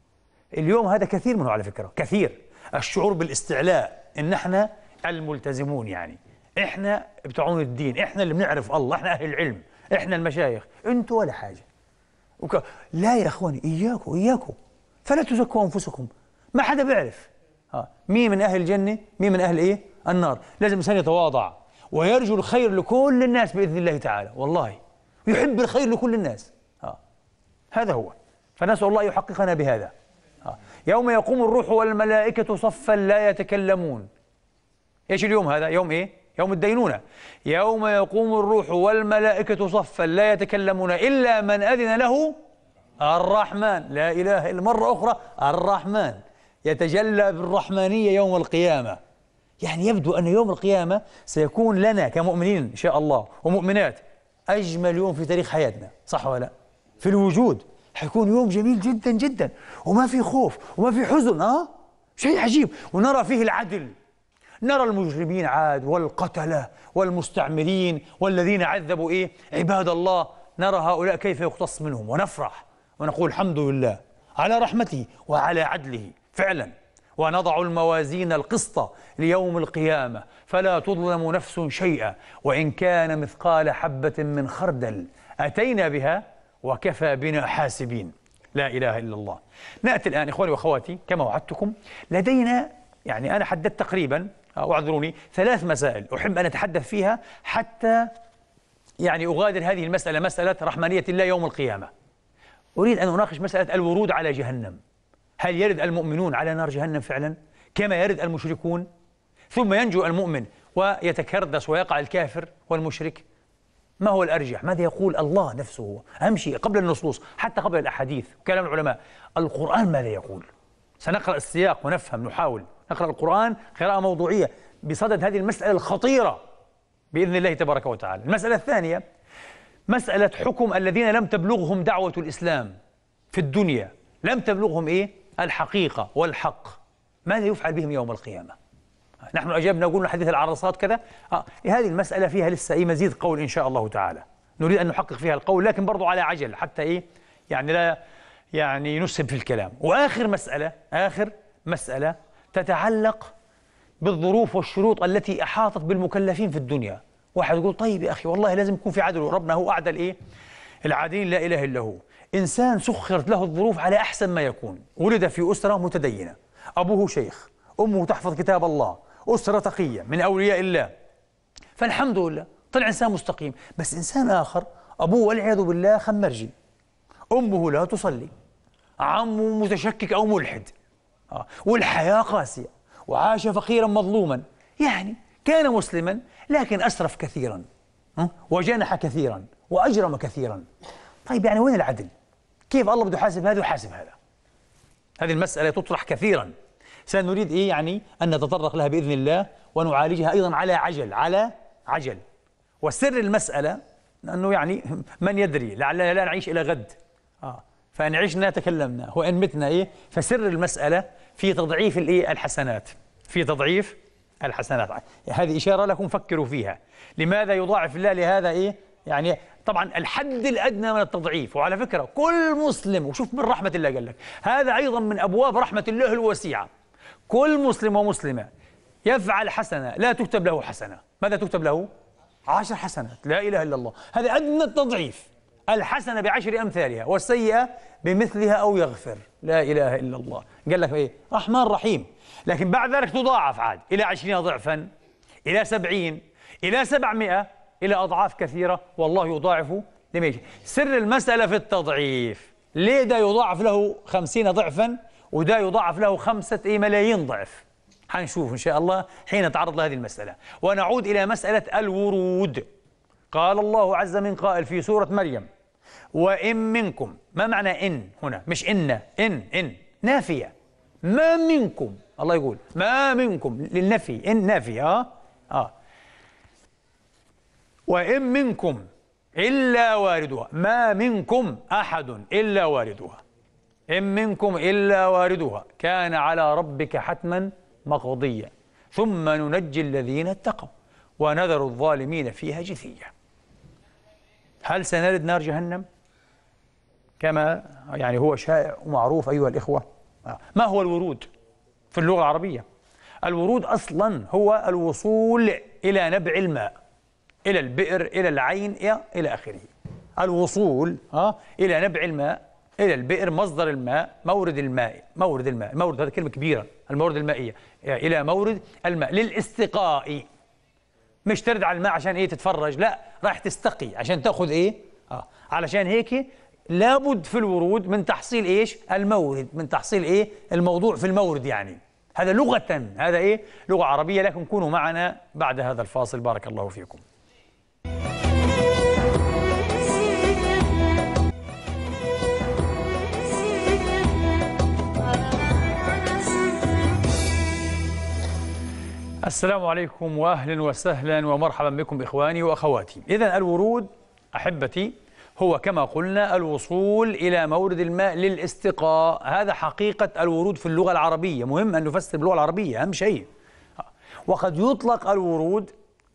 Speaker 1: اليوم هذا كثير منه على فكرة، كثير الشعور بالاستعلاء، إن احنا الملتزمون، يعني احنا بتوعون الدين، احنا اللي بنعرف الله، احنا أهل العلم، احنا المشايخ، انتوا ولا حاجة. وك... لا يا اخواني، اياكم اياكم فلا تزكوا انفسكم. ما حدا بيعرف ها مين من اهل الجنة مين من اهل ايه النار. لازم الانسان يتواضع ويرجو الخير لكل الناس باذن الله تعالى، والله يحب الخير لكل الناس. ها هذا هو. فنسأل الله يحققنا بهذا. ها يوم يقوم الروح والملائكة صفا لا يتكلمون. ايش اليوم هذا؟ يوم ايه؟ يوم الدينونة. يوم يقوم الروح والملائكة صفا لا يتكلمون إلا من أذن له الرحمن. لا إله إلا مرة أخرى، الرحمن يتجلى بالرحمانية يوم القيامة. يعني يبدو أن يوم القيامة سيكون لنا كمؤمنين إن شاء الله ومؤمنات أجمل يوم في تاريخ حياتنا، صح ولا لا؟ في الوجود حيكون يوم جميل جدا جدا، وما في خوف وما في حزن، ها؟ شيء عجيب. ونرى فيه العدل، نرى المجرمين عاد والقتلة والمستعمرين والذين عذبوا إيه عباد الله، نرى هؤلاء كيف يقتص منهم ونفرح ونقول الحمد لله على رحمته وعلى عدله فعلا. ونضع الموازين القسط ليوم القيامة فلا تظلم نفس شيئا وإن كان مثقال حبة من خردل أتينا بها وكفى بنا حاسبين. لا إله إلا الله. نأتي الآن إخواني وأخواتي كما وعدتكم، لدينا يعني أنا حددت تقريبا، واعذروني، ثلاث مسائل أحب أن أتحدث فيها حتى يعني أغادر هذه المسألة، مسألة رحمانية الله يوم القيامة. أريد أن أناقش مسألة الورود على جهنم. هل يرد المؤمنون على نار جهنم فعلا كما يرد المشركون؟ ثم ينجو المؤمن ويتكردس ويقع الكافر والمشرك؟ ما هو الأرجح؟ ماذا يقول الله نفسه؟ أهم شيء قبل النصوص، حتى قبل الأحاديث كلام العلماء، القرآن ماذا يقول؟ سنقرأ السياق ونفهم، نحاول نقرأ القرآن قراءة موضوعية بصدد هذه المسألة الخطيرة بإذن الله تبارك وتعالى. المسألة الثانية مسألة حكم الذين لم تبلغهم دعوة الإسلام في الدنيا، لم تبلغهم إيه؟ الحقيقة والحق، ماذا يفعل بهم يوم القيامة؟ نحن أجبنا قلنا حديث العرصات كذا. آه. هذه المسألة فيها لسه إيه مزيد قول إن شاء الله تعالى، نريد أن نحقق فيها القول لكن برضو على عجل حتى إيه يعني لا يعني نسهب في الكلام. وآخر مسألة، آخر مسألة تتعلق بالظروف والشروط التي أحاطت بالمكلفين في الدنيا. واحد يقول طيب يا أخي والله لازم يكون في عدل، وربنا هو أعدل إيه العادلين لا إله إلا هو. إنسان سخرت له الظروف على أحسن ما يكون، ولد في أسرة متدينة، أبوه شيخ، أمه تحفظ كتاب الله، أسرة تقية من أولياء الله، فالحمد لله طلع إنسان مستقيم. بس إنسان آخر أبوه والعياذ بالله خمرجي، أمه لا تصلي، عمه متشكك أو ملحد، آه. والحياة قاسية، وعاش فقيرا مظلوما، يعني كان مسلما لكن أسرف كثيرا، وجنح كثيرا وأجرم كثيرا. طيب يعني وين العدل؟ كيف الله بده يحاسب هذا ويحاسب هذا؟ هذه المسألة تطرح كثيرا، سنريد إيه يعني أن نتطرق لها بإذن الله ونعالجها أيضا على عجل على عجل. وسر المسألة أنه يعني من يدري، لعلنا لا نعيش إلى غد، آه فإن عشنا تكلمنا وإن متنا إيه. فسر المسألة في تضعيف الإيه الحسنات، في تضعيف الحسنات. هذه إشارة لكم فكروا فيها. لماذا يضاعف الله لهذا إيه؟ يعني طبعا الحد الأدنى من التضعيف. وعلى فكرة كل مسلم، وشوف من رحمة الله قال لك هذا أيضا من أبواب رحمة الله الواسعة، كل مسلم ومسلمة يفعل حسنة لا تكتب له حسنة، ماذا تكتب له؟ عشر حسنات. لا إله إلا الله. هذا أدنى التضعيف، الحسنة بعشر أمثالها والسيئة بمثلها أو يغفر. لا إله إلا الله. قال لك إيه؟ رحمن رحيم. لكن بعد ذلك تضاعف عاد إلى عشرين ضعفا، إلى سبعين، إلى سبعمائة، إلى أضعاف كثيرة، والله يضاعف لمن يشاء. سر المسألة في التضعيف. ليه ده يضاعف له خمسين ضعفا وده يضاعف له خمسة إيه ملايين ضعف؟ حنشوف إن شاء الله حين نتعرض لهذه المسألة. ونعود إلى مسألة الورود. قال الله عز من قائل في سورة مريم: وإن منكم. ما معنى إن هنا؟ مش إن، إن إن نافية. ما منكم، الله يقول ما منكم للنفي، إن نافية. آه آه وإن منكم إلا واردها، ما منكم أحد إلا واردها، إن منكم إلا واردها كان على ربك حتما مقضيا ثم ننجي الذين اتقوا ونذر الظالمين فيها جثيا. هل سنرد نار جهنم كما يعني هو شائع ومعروف أيها الإخوة؟ ما هو الورود في اللغة العربية؟ الورود أصلا هو الوصول إلى نبع الماء، إلى البئر، إلى العين، إلى آخره. الوصول ها إلى نبع الماء، إلى البئر، مصدر الماء، مورد الماء، مورد الماء، مورد هذه كلمة كبيرة، المورد المائية، إلى مورد الماء للاستقاء. مش ترد على الماء عشان إيه تتفرج، لا، راح تستقي عشان تأخذ إيه؟ آه علشان هيك لابد في الورود من تحصيل إيش؟ المورد، من تحصيل إيه؟ الموضوع في المورد يعني. هذا لغة، هذا إيه؟ لغة عربية. لكن كونوا معنا بعد هذا الفاصل، بارك الله فيكم. السلام عليكم وأهلا وسهلا ومرحبا بكم إخواني وأخواتي. إذن الورود أحبتي هو كما قلنا الوصول إلى مورد الماء للاستقاء. هذا حقيقة الورود في اللغة العربية. مهم أن نفسر باللغة العربية، أهم شيء. وقد يطلق الورود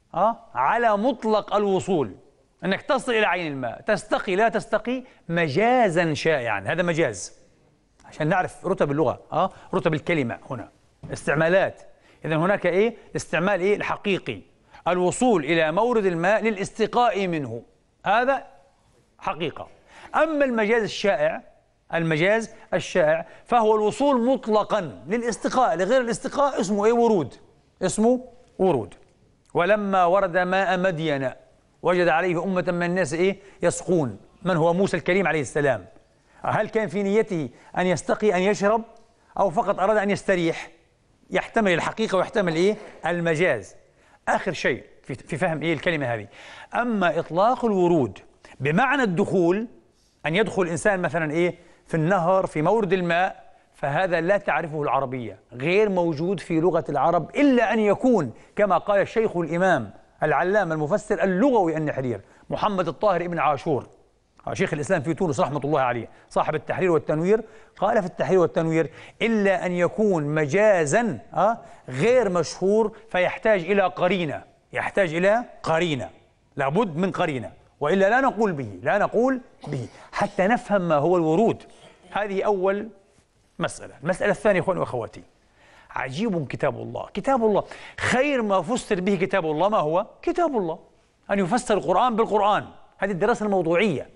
Speaker 1: على مطلق الوصول، أنك تصل إلى عين الماء. تستقي لا تستقي مجازا شائعا، هذا مجاز عشان نعرف رتب اللغة، أه رتب الكلمة هنا، استعمالات. إذن هناك إيه؟ الاستعمال إيه؟ الحقيقي، الوصول إلى مورد الماء للاستقاء منه، هذا حقيقة. أما المجاز الشائع، المجاز الشائع فهو الوصول مطلقا للاستقاء لغير الاستقاء، اسمه إيه؟ ورود، اسمه ورود. ولما ورد ماء مدين وجد عليه أمة من الناس إيه؟ يسقون. من هو؟ موسى الكريم عليه السلام. هل كان في نيته أن يستقي، أن يشرب، أو فقط أراد أن يستريح؟ يحتمل الحقيقة ويحتمل إيه؟ المجاز. آخر شيء في في فهم إيه الكلمة هذه. أما إطلاق الورود بمعنى الدخول، أن يدخل الإنسان مثلا إيه؟ في النهر، في مورد الماء، فهذا لا تعرفه العربية، غير موجود في لغة العرب، إلا أن يكون كما قال الشيخ الإمام العلامة المفسر اللغوي النحرير محمد الطاهر ابن عاشور شيخ الإسلام في تونس رحمة الله عليه، صاحب التحرير والتنوير، قال في التحرير والتنوير: إلا أن يكون مجازا آه غير مشهور فيحتاج إلى قرينة، يحتاج إلى قرينة، لابد من قرينة، وإلا لا نقول به، لا نقول به حتى نفهم ما هو الورود. هذه أول مسألة. المسألة الثانية إخواني وأخواتي، عجيب كتاب الله. كتاب الله خير ما فسر به كتاب الله ما هو؟ كتاب الله. أن يفسر القرآن بالقرآن، هذه الدراسة الموضوعية.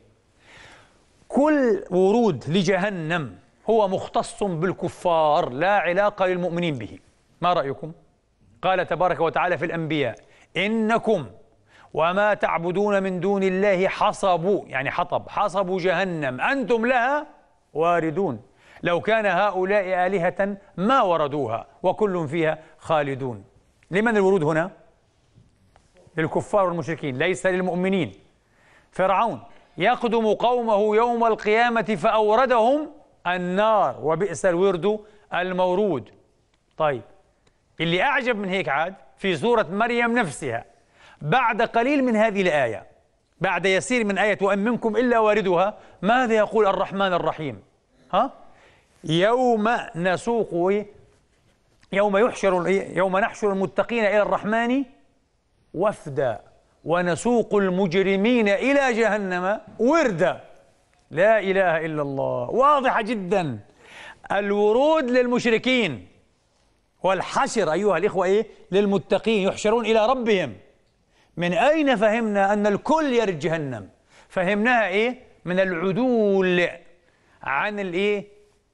Speaker 1: كل ورود لجهنم هو مختص بالكفار، لا علاقة للمؤمنين به. ما رأيكم؟ قال تبارك وتعالى في الأنبياء: إنكم وما تعبدون من دون الله حصب، يعني حطب، حصب جهنم أنتم لها واردون لو كان هؤلاء آلهة ما وردوها وكل فيها خالدون. لمن الورود هنا؟ للكفار والمشركين، ليس للمؤمنين. فرعون يقدم قومه يوم القيامة فأوردهم النار وبئس الورد المورود. طيب، اللي أعجب من هيك عاد في سورة مريم نفسها بعد قليل من هذه الآية، بعد يسير من آية وإن منكم إلا واردها، ماذا يقول الرحمن الرحيم؟ ها؟ يوم نسوق يوم يحشر يوم نحشر المتقين إلى الرحمن وفدا ونسوق المجرمين إلى جهنم وردا. لا إله إلا الله، واضحة جدا. الورود للمشركين والحشر أيها الإخوة إيه؟ للمتقين، يحشرون إلى ربهم. من أين فهمنا أن الكل يرد جهنم؟ فهمناها إيه؟ من العدول عن الإيه؟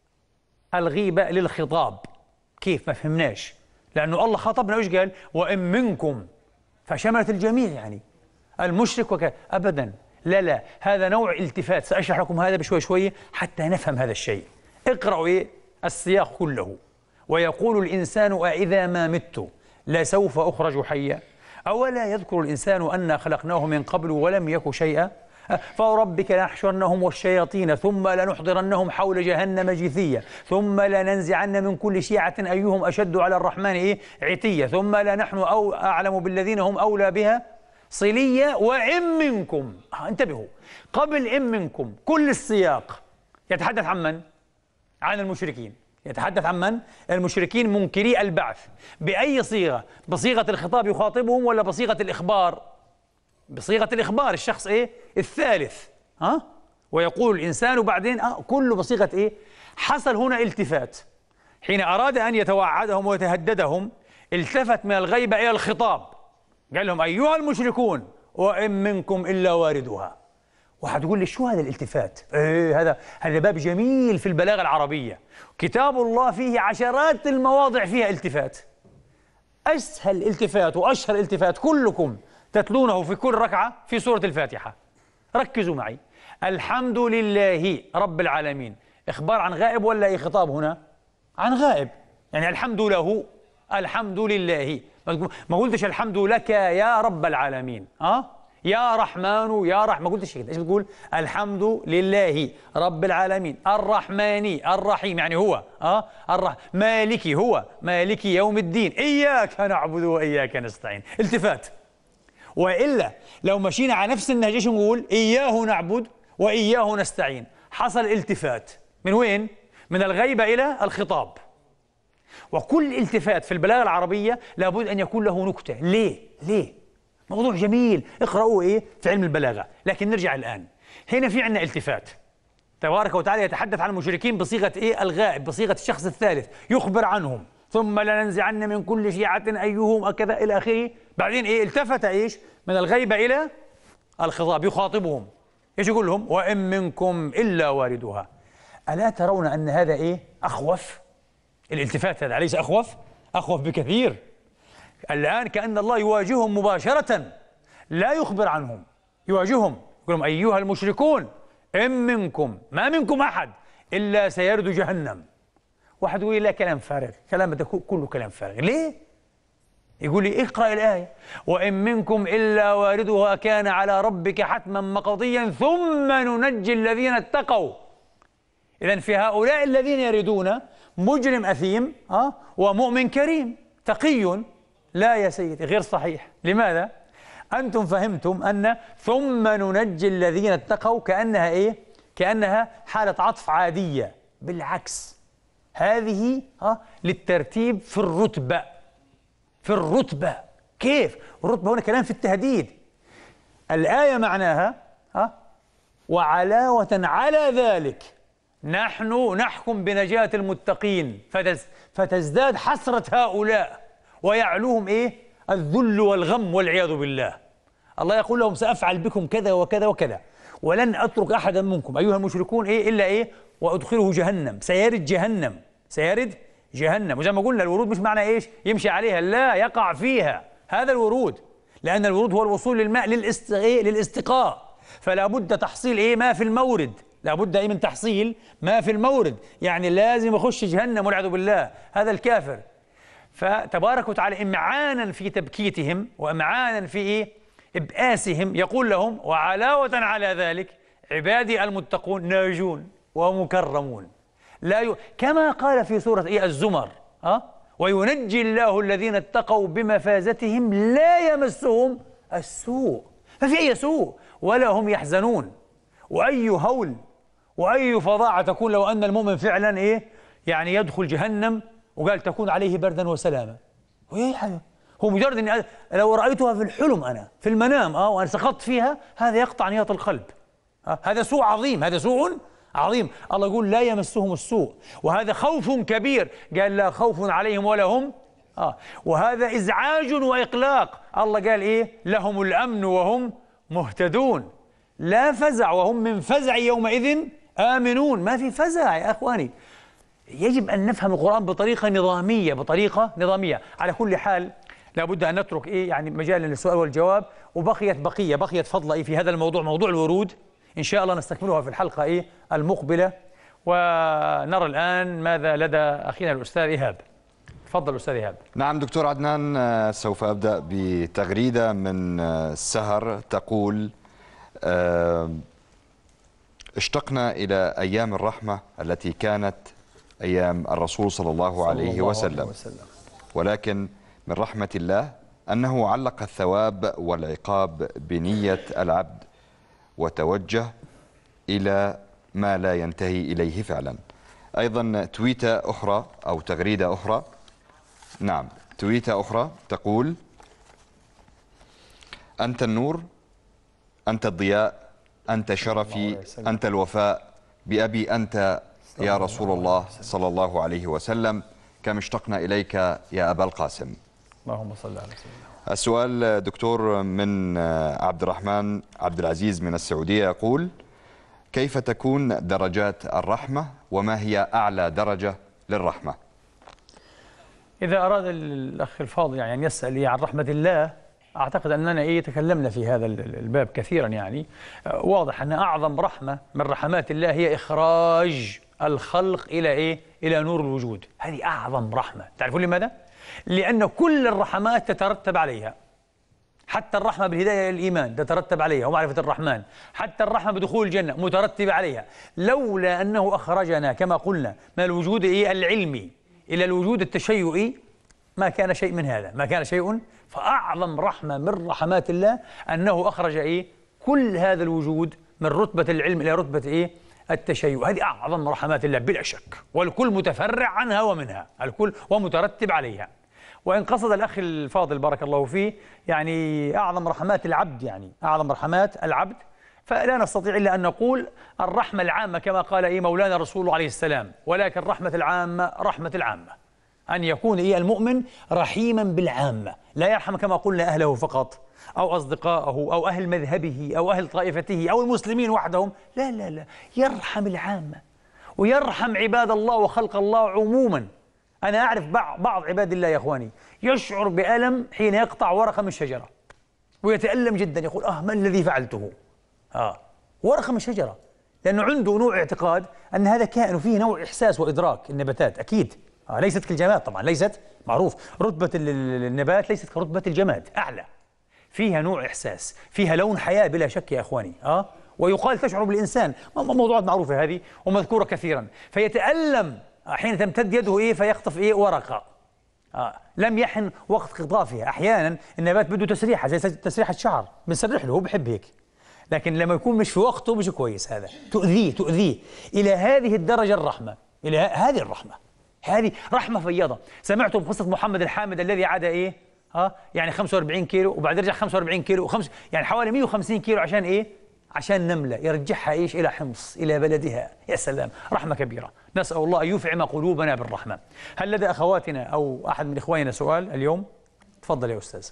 Speaker 1: الغيبة للخطاب. كيف؟ ما فهمناش، لأنه الله خاطبنا إيش قال؟ وإن منكم، فشملت الجميع، يعني المشرك وك أبدا. لا لا، هذا نوع التفات، سأشرح لكم هذا بشوي شوي حتى نفهم هذا الشيء. اقرأوا إيه؟ السياق كله. ويقول الإنسان أإذا ما مت لسوف أخرج حيا أولا يذكر الإنسان أنا خلقناه من قبل ولم يك شيئا فوربك لنحشرنهم والشياطين ثم لنحضرنهم حول جهنم جثيا ثم لننزعن من كل شيعة أيهم أشد على الرحمن إيه عتيا ثم لنحن أو أعلم بالذين هم أولى بها صليا وإن منكم. انتبهوا، قبل إن منكم كل السياق يتحدث عن من؟ عن المشركين. يتحدث عن من؟ المشركين منكري البعث. بأي صيغة؟ بصيغة الخطاب يخاطبهم ولا بصيغة الإخبار؟ بصيغة الإخبار، الشخص إيه؟ الثالث. ها؟ ويقول الإنسان وبعدين آه كله بصيغة إيه؟ حصل هنا التفات. حين أراد أن يتوعدهم ويتهددهم التفت من الغيبة إلى الخطاب، قال لهم أيها المشركون وإن منكم إلا واردها. واحد يقول لي شو هذا الالتفات؟ إيه هذا هذا باب جميل في البلاغة العربية، كتاب الله فيه عشرات المواضع فيها التفات. أسهل التفات وأشهر التفات كلكم تتلونه في كل ركعة في سورة الفاتحة. ركزوا معي، الحمد لله رب العالمين، إخبار عن غائب ولا إيه خطاب هنا؟ عن غائب، يعني الحمد له، الحمد لله، ما قلتش الحمد لك يا رب العالمين. أه؟ يا رحمن يا رحمن، ما قلتش كده، ايش بتقول؟ الحمد لله رب العالمين الرحمن الرحيم، يعني هو اه الرح مالكي، هو مالكي يوم الدين، اياك نعبد واياك نستعين. التفات. والا لو مشينا على نفس النهج ايش نقول؟ اياه نعبد واياه نستعين. حصل التفات من وين؟ من الغيبه الى الخطاب. وكل التفات في البلاغه العربيه لابد ان يكون له نكته. ليه؟ ليه؟ موضوع جميل، اقرأوه إيه في علم البلاغة. لكن نرجع الآن، هنا في عندنا التفات. تبارك وتعالى يتحدث عن المشركين بصيغة إيه؟ الغائب، بصيغة الشخص الثالث، يخبر عنهم ثم لننزعن من كل شيعة أيهم كذا إلى آخره. بعدين إيه؟ التفت إيش؟ من الغيبة إلى الخطاب، يخاطبهم. إيش يقول لهم؟ وإن منكم إلا واردها. ألا ترون أن هذا إيه؟ أخوف؟ الالتفات هذا أليس أخوف؟ أخوف بكثير. الآن كأن الله يواجههم مباشرة، لا يخبر عنهم، يواجههم، يقول لهم أيها المشركون إن منكم، ما منكم أحد إلا سيرد جهنم. واحد يقول لي لا كلام فارغ، كلام ده كله كلام فارغ. ليه؟ يقول لي اقرأ الآية وإن منكم إلا واردها كان على ربك حتما مقضيا ثم ننجي الذين اتقوا. إذن في هؤلاء الذين يردون مجرم أثيم أه؟ ومؤمن كريم تقي. لا يا سيدي، غير صحيح. لماذا؟ أنتم فهمتم أن ثم ننجي الذين اتقوا كأنها إيه؟ كأنها حالة عطف عادية. بالعكس، هذه ها للترتيب في الرتبة. في الرتبة. كيف؟ الرتبة هنا كلام في التهديد. الآية معناها ها وعلاوة على ذلك نحن نحكم بنجاة المتقين، فتز فتزداد حسرة هؤلاء ويعلوهم إيه؟ الذل والغم والعياذ بالله. الله يقول لهم سأفعل بكم كذا وكذا وكذا ولن أترك أحدا منكم أيها المشركون إيه إلا إيه؟ وأدخله جهنم. سيرد جهنم، سيرد جهنم. وزي ما قلنا الورود مش معنى إيش؟ يمشي عليها، لا، يقع فيها. هذا الورود، لأن الورود هو الوصول للماء للاست... إيه؟ للاستقاء. فلا بد تحصيل إيه؟ ما في المورد، لا بد إيه؟ من تحصيل ما في المورد، يعني لازم يخش جهنم والعياذ بالله هذا الكافر. فتبارك وتعالى إمعانا في تبكيتهم وإمعانا في إيه؟ إبآسهم يقول لهم وعلاوة على ذلك عبادي المتقون ناجون ومكرمون لا ي... كما قال في سورة إيه الزمر أه؟ وينجي الله الذين اتقوا بمفازتهم لا يمسهم السوء، ما في أي سوء ولا هم يحزنون. وأي هول وأي فظاعة تكون لو أن المؤمن فعلا إيه يعني يدخل جهنم وقال تكون عليه بردا وسلاما. وإيه حاجة هو مجرد أني لو رأيتها في الحلم أنا في المنام أه وأنا سقطت فيها هذا يقطع نياط القلب. أه؟ هذا سوء عظيم، هذا سوء عظيم. الله يقول لا يمسهم السوء، وهذا خوف كبير، قال لا خوف عليهم ولا هم آه. وهذا إزعاج وإقلاق، الله قال إيه لهم الأمن وهم مهتدون، لا فزع وهم من فزع يومئذ آمنون. ما في فزع يا أخواني. يجب أن نفهم القرآن بطريقة نظامية، بطريقة نظامية. على كل حال لابد أن نترك إيه يعني مجال للسؤال والجواب، وبقيت بقية بقيت فضل إيه في هذا الموضوع، موضوع الورود إن شاء الله نستكملها في الحلقة إيه المقبلة. ونرى الآن ماذا لدى أخينا الأستاذ إيهاب. تفضل أستاذ إيهاب.
Speaker 2: نعم دكتور عدنان، سوف أبدأ بتغريدة من السهر تقول اشتقنا إلى أيام الرحمة التي كانت أيام الرسول صلى الله عليه وسلم، ولكن من رحمة الله أنه علق الثواب والعقاب بنية العبد وتوجه إلى ما لا ينتهي إليه فعلا. أيضا تويتة أخرى أو تغريدة أخرى، نعم تويتة أخرى تقول أنت النور، أنت الضياء، أنت شرفي، أنت الوفاء، بأبي أنت يا رسول الله صلى الله عليه وسلم، كم اشتقنا إليك يا أبا القاسم.
Speaker 1: اللهم صل على سيدنا.
Speaker 2: السؤال دكتور من عبد الرحمن عبد العزيز من السعودية يقول كيف تكون درجات الرحمة وما هي أعلى درجة للرحمة؟
Speaker 1: إذا أراد الأخ الفاضل يعني أن يسأل عن رحمة الله، أعتقد أننا إيه تكلمنا في هذا الباب كثيرا. يعني واضح أن أعظم رحمة من رحمات الله هي إخراج الخلق إلى إيه؟ إلى نور الوجود. هذه أعظم رحمة. تعرفون لماذا؟ لأن كل الرحمات تترتب عليها، حتى الرحمة بالهداية إلى الإيمان تترتب عليها ومعرفة الرحمن، حتى الرحمة بدخول الجنة مترتبة عليها. لولا أنه أخرجنا كما قلنا من الوجود إيه العلمي إلى الوجود التشيعي ما كان شيء من هذا، ما كان شيء. فأعظم رحمة من رحمات الله أنه أخرج إيه كل هذا الوجود من رتبة العلم إلى رتبة إيه التشيع. هذه أعظم رحمات الله بلا شك، والكل متفرع عنها ومنها، الكل ومترتب عليها. وإن قصد الأخ الفاضل بارك الله فيه يعني أعظم رحمات العبد، يعني أعظم رحمات العبد، فلا نستطيع إلا أن نقول الرحمة العامة كما قال إيه مولانا رسول الله عليه السلام، ولكن الرحمة العامة رحمة العامة أن يكون إيه المؤمن رحيما بالعامة، لا يرحم كما قلنا أهله فقط أو أصدقائه أو أهل مذهبه أو أهل طائفته أو المسلمين وحدهم، لا لا لا، يرحم العامة ويرحم عباد الله وخلق الله عموما. أنا أعرف بعض عباد الله يا إخواني يشعر بألم حين يقطع ورقة من الشجرة ويتألم جدا، يقول آه ما الذي فعلته؟ آه ورقة من الشجرة، لأنه عنده نوع اعتقاد أن هذا كائن وفيه نوع إحساس وإدراك. النباتات أكيد آه ليست كالجماد طبعا، ليست معروف رتبة النبات ليست كرتبة الجماد، أعلى، فيها نوع إحساس، فيها لون حياة بلا شك يا إخواني. آه ويقال تشعر بالإنسان، موضوعات معروفة هذه ومذكورة كثيرا. فيتألم حين تمتد يده إيه فيخطف إيه ورقة آه. لم يحن وقت قطافها. أحيانا النبات بده تسريحة زي تسريحة الشعر، بنسرح له هو بحب هيك، لكن لما يكون مش في وقته مش كويس، هذا تؤذيه تؤذيه. إلى هذه الدرجة الرحمة، إلى هذه الرحمة، هذه رحمة فيضة. سمعتم قصة محمد الحامد الذي عاد إيه ها يعني خمسة وأربعين كيلو وبعد رجع خمسة وأربعين كيلو وخمس يعني حوالي مئة وخمسين كيلو عشان إيه؟ عشان نملة يرجعها إيش إلى حمص إلى بلدها. يا سلام، رحمة كبيرة. نسأل الله أن يفعم قلوبنا بالرحمة. هل لدى أخواتنا أو أحد من إخواننا سؤال اليوم؟ تفضل يا أستاذ.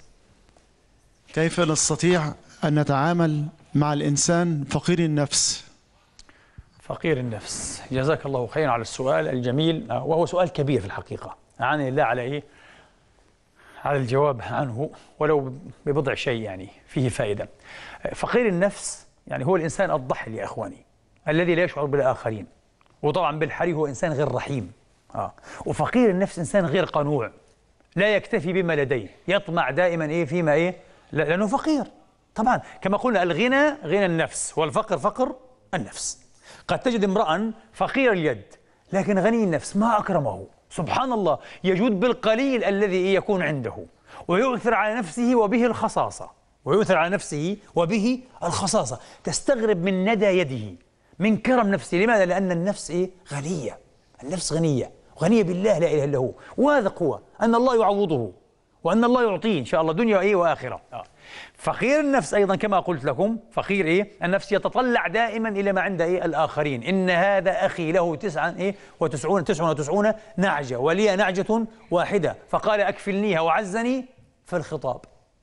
Speaker 3: كيف نستطيع أن نتعامل مع الإنسان فقير النفس؟
Speaker 1: فقير النفس، جزاك الله خيرا على السؤال الجميل، وهو سؤال كبير في الحقيقة. أعني الله على إيه؟ على الجواب عنه ولو ببضع شيء يعني فيه فائدة. فقير النفس يعني هو الإنسان الضحل يا إخواني، الذي لا يشعر بالآخرين، وطبعا بالحري هو إنسان غير رحيم. آه. وفقير النفس إنسان غير قنوع، لا يكتفي بما لديه، يطمع دائما إيه فيما إيه، لأنه فقير. طبعا كما قلنا الغنى غنى النفس والفقر فقر النفس. قد تجد امرأ فقير اليد لكن غني النفس، ما أكرمه سبحان الله، يجود بالقليل الذي يكون عنده ويؤثر على نفسه وبه الخصاصة، ويؤثر على نفسه وبه الخصاصة. تستغرب من ندى يده، من كرم نفسه. لماذا؟ لأن النفس إيه؟ غنية، النفس غنية، غنية بالله لا إله إلا هو. وهذا قوة أن الله يعوضه وأن الله يعطيه إن شاء الله دنيا إيه وآخرة. آه. فقير النفس أيضا كما قلت لكم، فقير إيه؟ النفس يتطلع دائما إلى ما عند إيه؟ الآخرين. إن هذا أخي له تسعة إيه؟ وتسعون تسعة وتسعون نعجة ولي نعجة واحدة فقال أكفلنيها وعزني في الخطاب.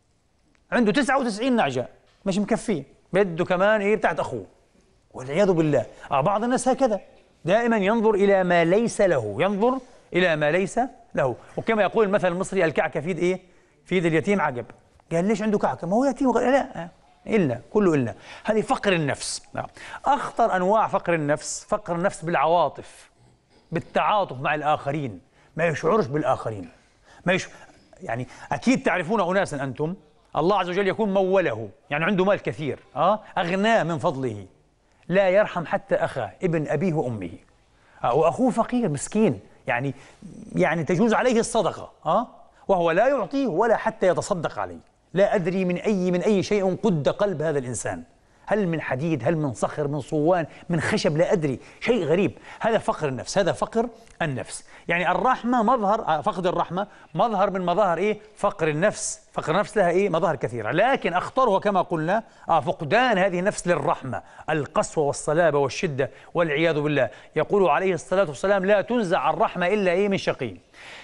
Speaker 1: عنده تسعة وتسعين نعجة مش مكفيه، بده كمان إيه بتاعت أخوه والعياذ بالله. آه بعض الناس هكذا دائما ينظر إلى ما ليس له، ينظر إلى ما ليس له. وكما يقول المثل المصري الكعكة في يد إيه؟ في يد اليتيم عقب. قال ليش عنده كعكة؟ ما هو يتيم وغير. لا إلا كله إلا. هذه فقر النفس. أخطر أنواع فقر النفس فقر النفس بالعواطف، بالتعاطف مع الآخرين، ما يشعرش بالآخرين، ما يش... يعني أكيد تعرفون أناسا أنتم الله عز وجل يكون موله، يعني عنده مال كثير، أه أغناه من فضله، لا يرحم حتى أخاه ابن أبيه وأمه، أه وأخوه فقير مسكين، يعني يعني تجوز عليه الصدقة، أه وهو لا يعطيه ولا حتى يتصدق عليه. لا أدري من أي من أي شيء قد قلب هذا الإنسان، هل من حديد، هل من صخر، من صوان، من خشب، لا أدري، شيء غريب. هذا فقر النفس، هذا فقر النفس. يعني الرحمة مظهر، فقد الرحمة مظهر من مظاهر إيه؟ فقر النفس. فقر النفس لها إيه؟ مظاهر كثيرة، لكن أخطرها كما قلنا آه فقدان هذه النفس للرحمة، القسوة والصلابة والشدة والعياذ بالله. يقول عليه الصلاة والسلام لا تنزع الرحمة إلا إيه؟ من شقي.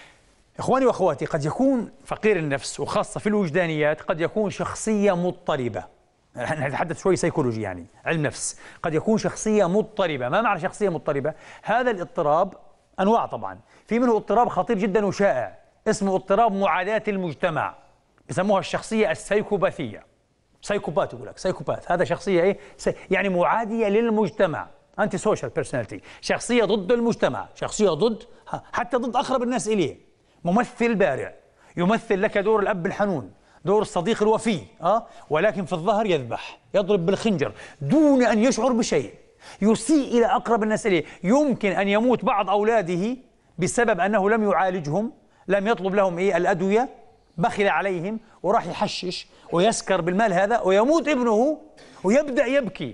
Speaker 1: إخواني وأخواتي، قد يكون فقير النفس وخاصة في الوجدانيات قد يكون شخصية مضطربة. نتحدث شوي سيكولوجي، يعني علم نفس. قد يكون شخصية مضطربة. ما معنى شخصية مضطربة؟ هذا الاضطراب أنواع طبعا، في منه اضطراب خطير جدا وشائع اسمه اضطراب معاداة المجتمع، بسموها الشخصية السايكوباثية. سايكوباث يقول لك سايكوباث، هذا شخصية إيه؟ يعني معادية للمجتمع، أنتي سوشيال بيرسوناليتي، شخصية ضد المجتمع، شخصية ضد حتى ضد أقرب الناس إليه. ممثل بارع، يمثل لك دور الأب الحنون، دور الصديق الوفي، أه؟ ولكن في الظهر يذبح، يضرب بالخنجر دون أن يشعر بشيء، يسيء إلى أقرب الناس إليه. يمكن أن يموت بعض أولاده بسبب أنه لم يعالجهم، لم يطلب لهم إيه؟ الأدوية، بخل عليهم وراح يحشش ويسكر بالمال هذا، ويموت ابنه ويبدأ يبكي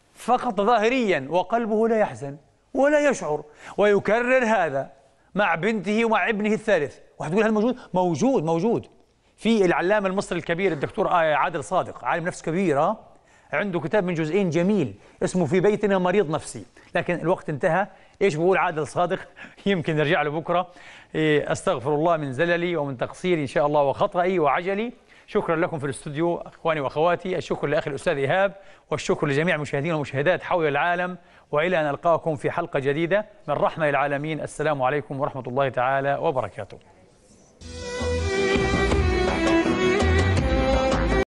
Speaker 1: فقط ظاهريا وقلبه لا يحزن ولا يشعر، ويكرر هذا مع بنته ومع ابنه الثالث. واحد يقول هل موجود؟ موجود موجود. في العلامة المصري الكبير الدكتور عادل صادق، عالم نفس كبير، أه؟ عنده كتاب من جزئين جميل اسمه في بيتنا مريض نفسي، لكن الوقت انتهى. ايش بقول عادل صادق؟ يمكن نرجع له بكره. إيه، استغفر الله من زللي ومن تقصيري ان شاء الله وخطئي وعجلي. شكرا لكم في الاستوديو اخواني واخواتي، الشكر لاخي الاستاذ ايهاب، والشكر لجميع المشاهدين والمشاهدات حول العالم، والى ان نلقاكم في حلقه جديده من رحمه العالمين. السلام عليكم ورحمه الله تعالى وبركاته.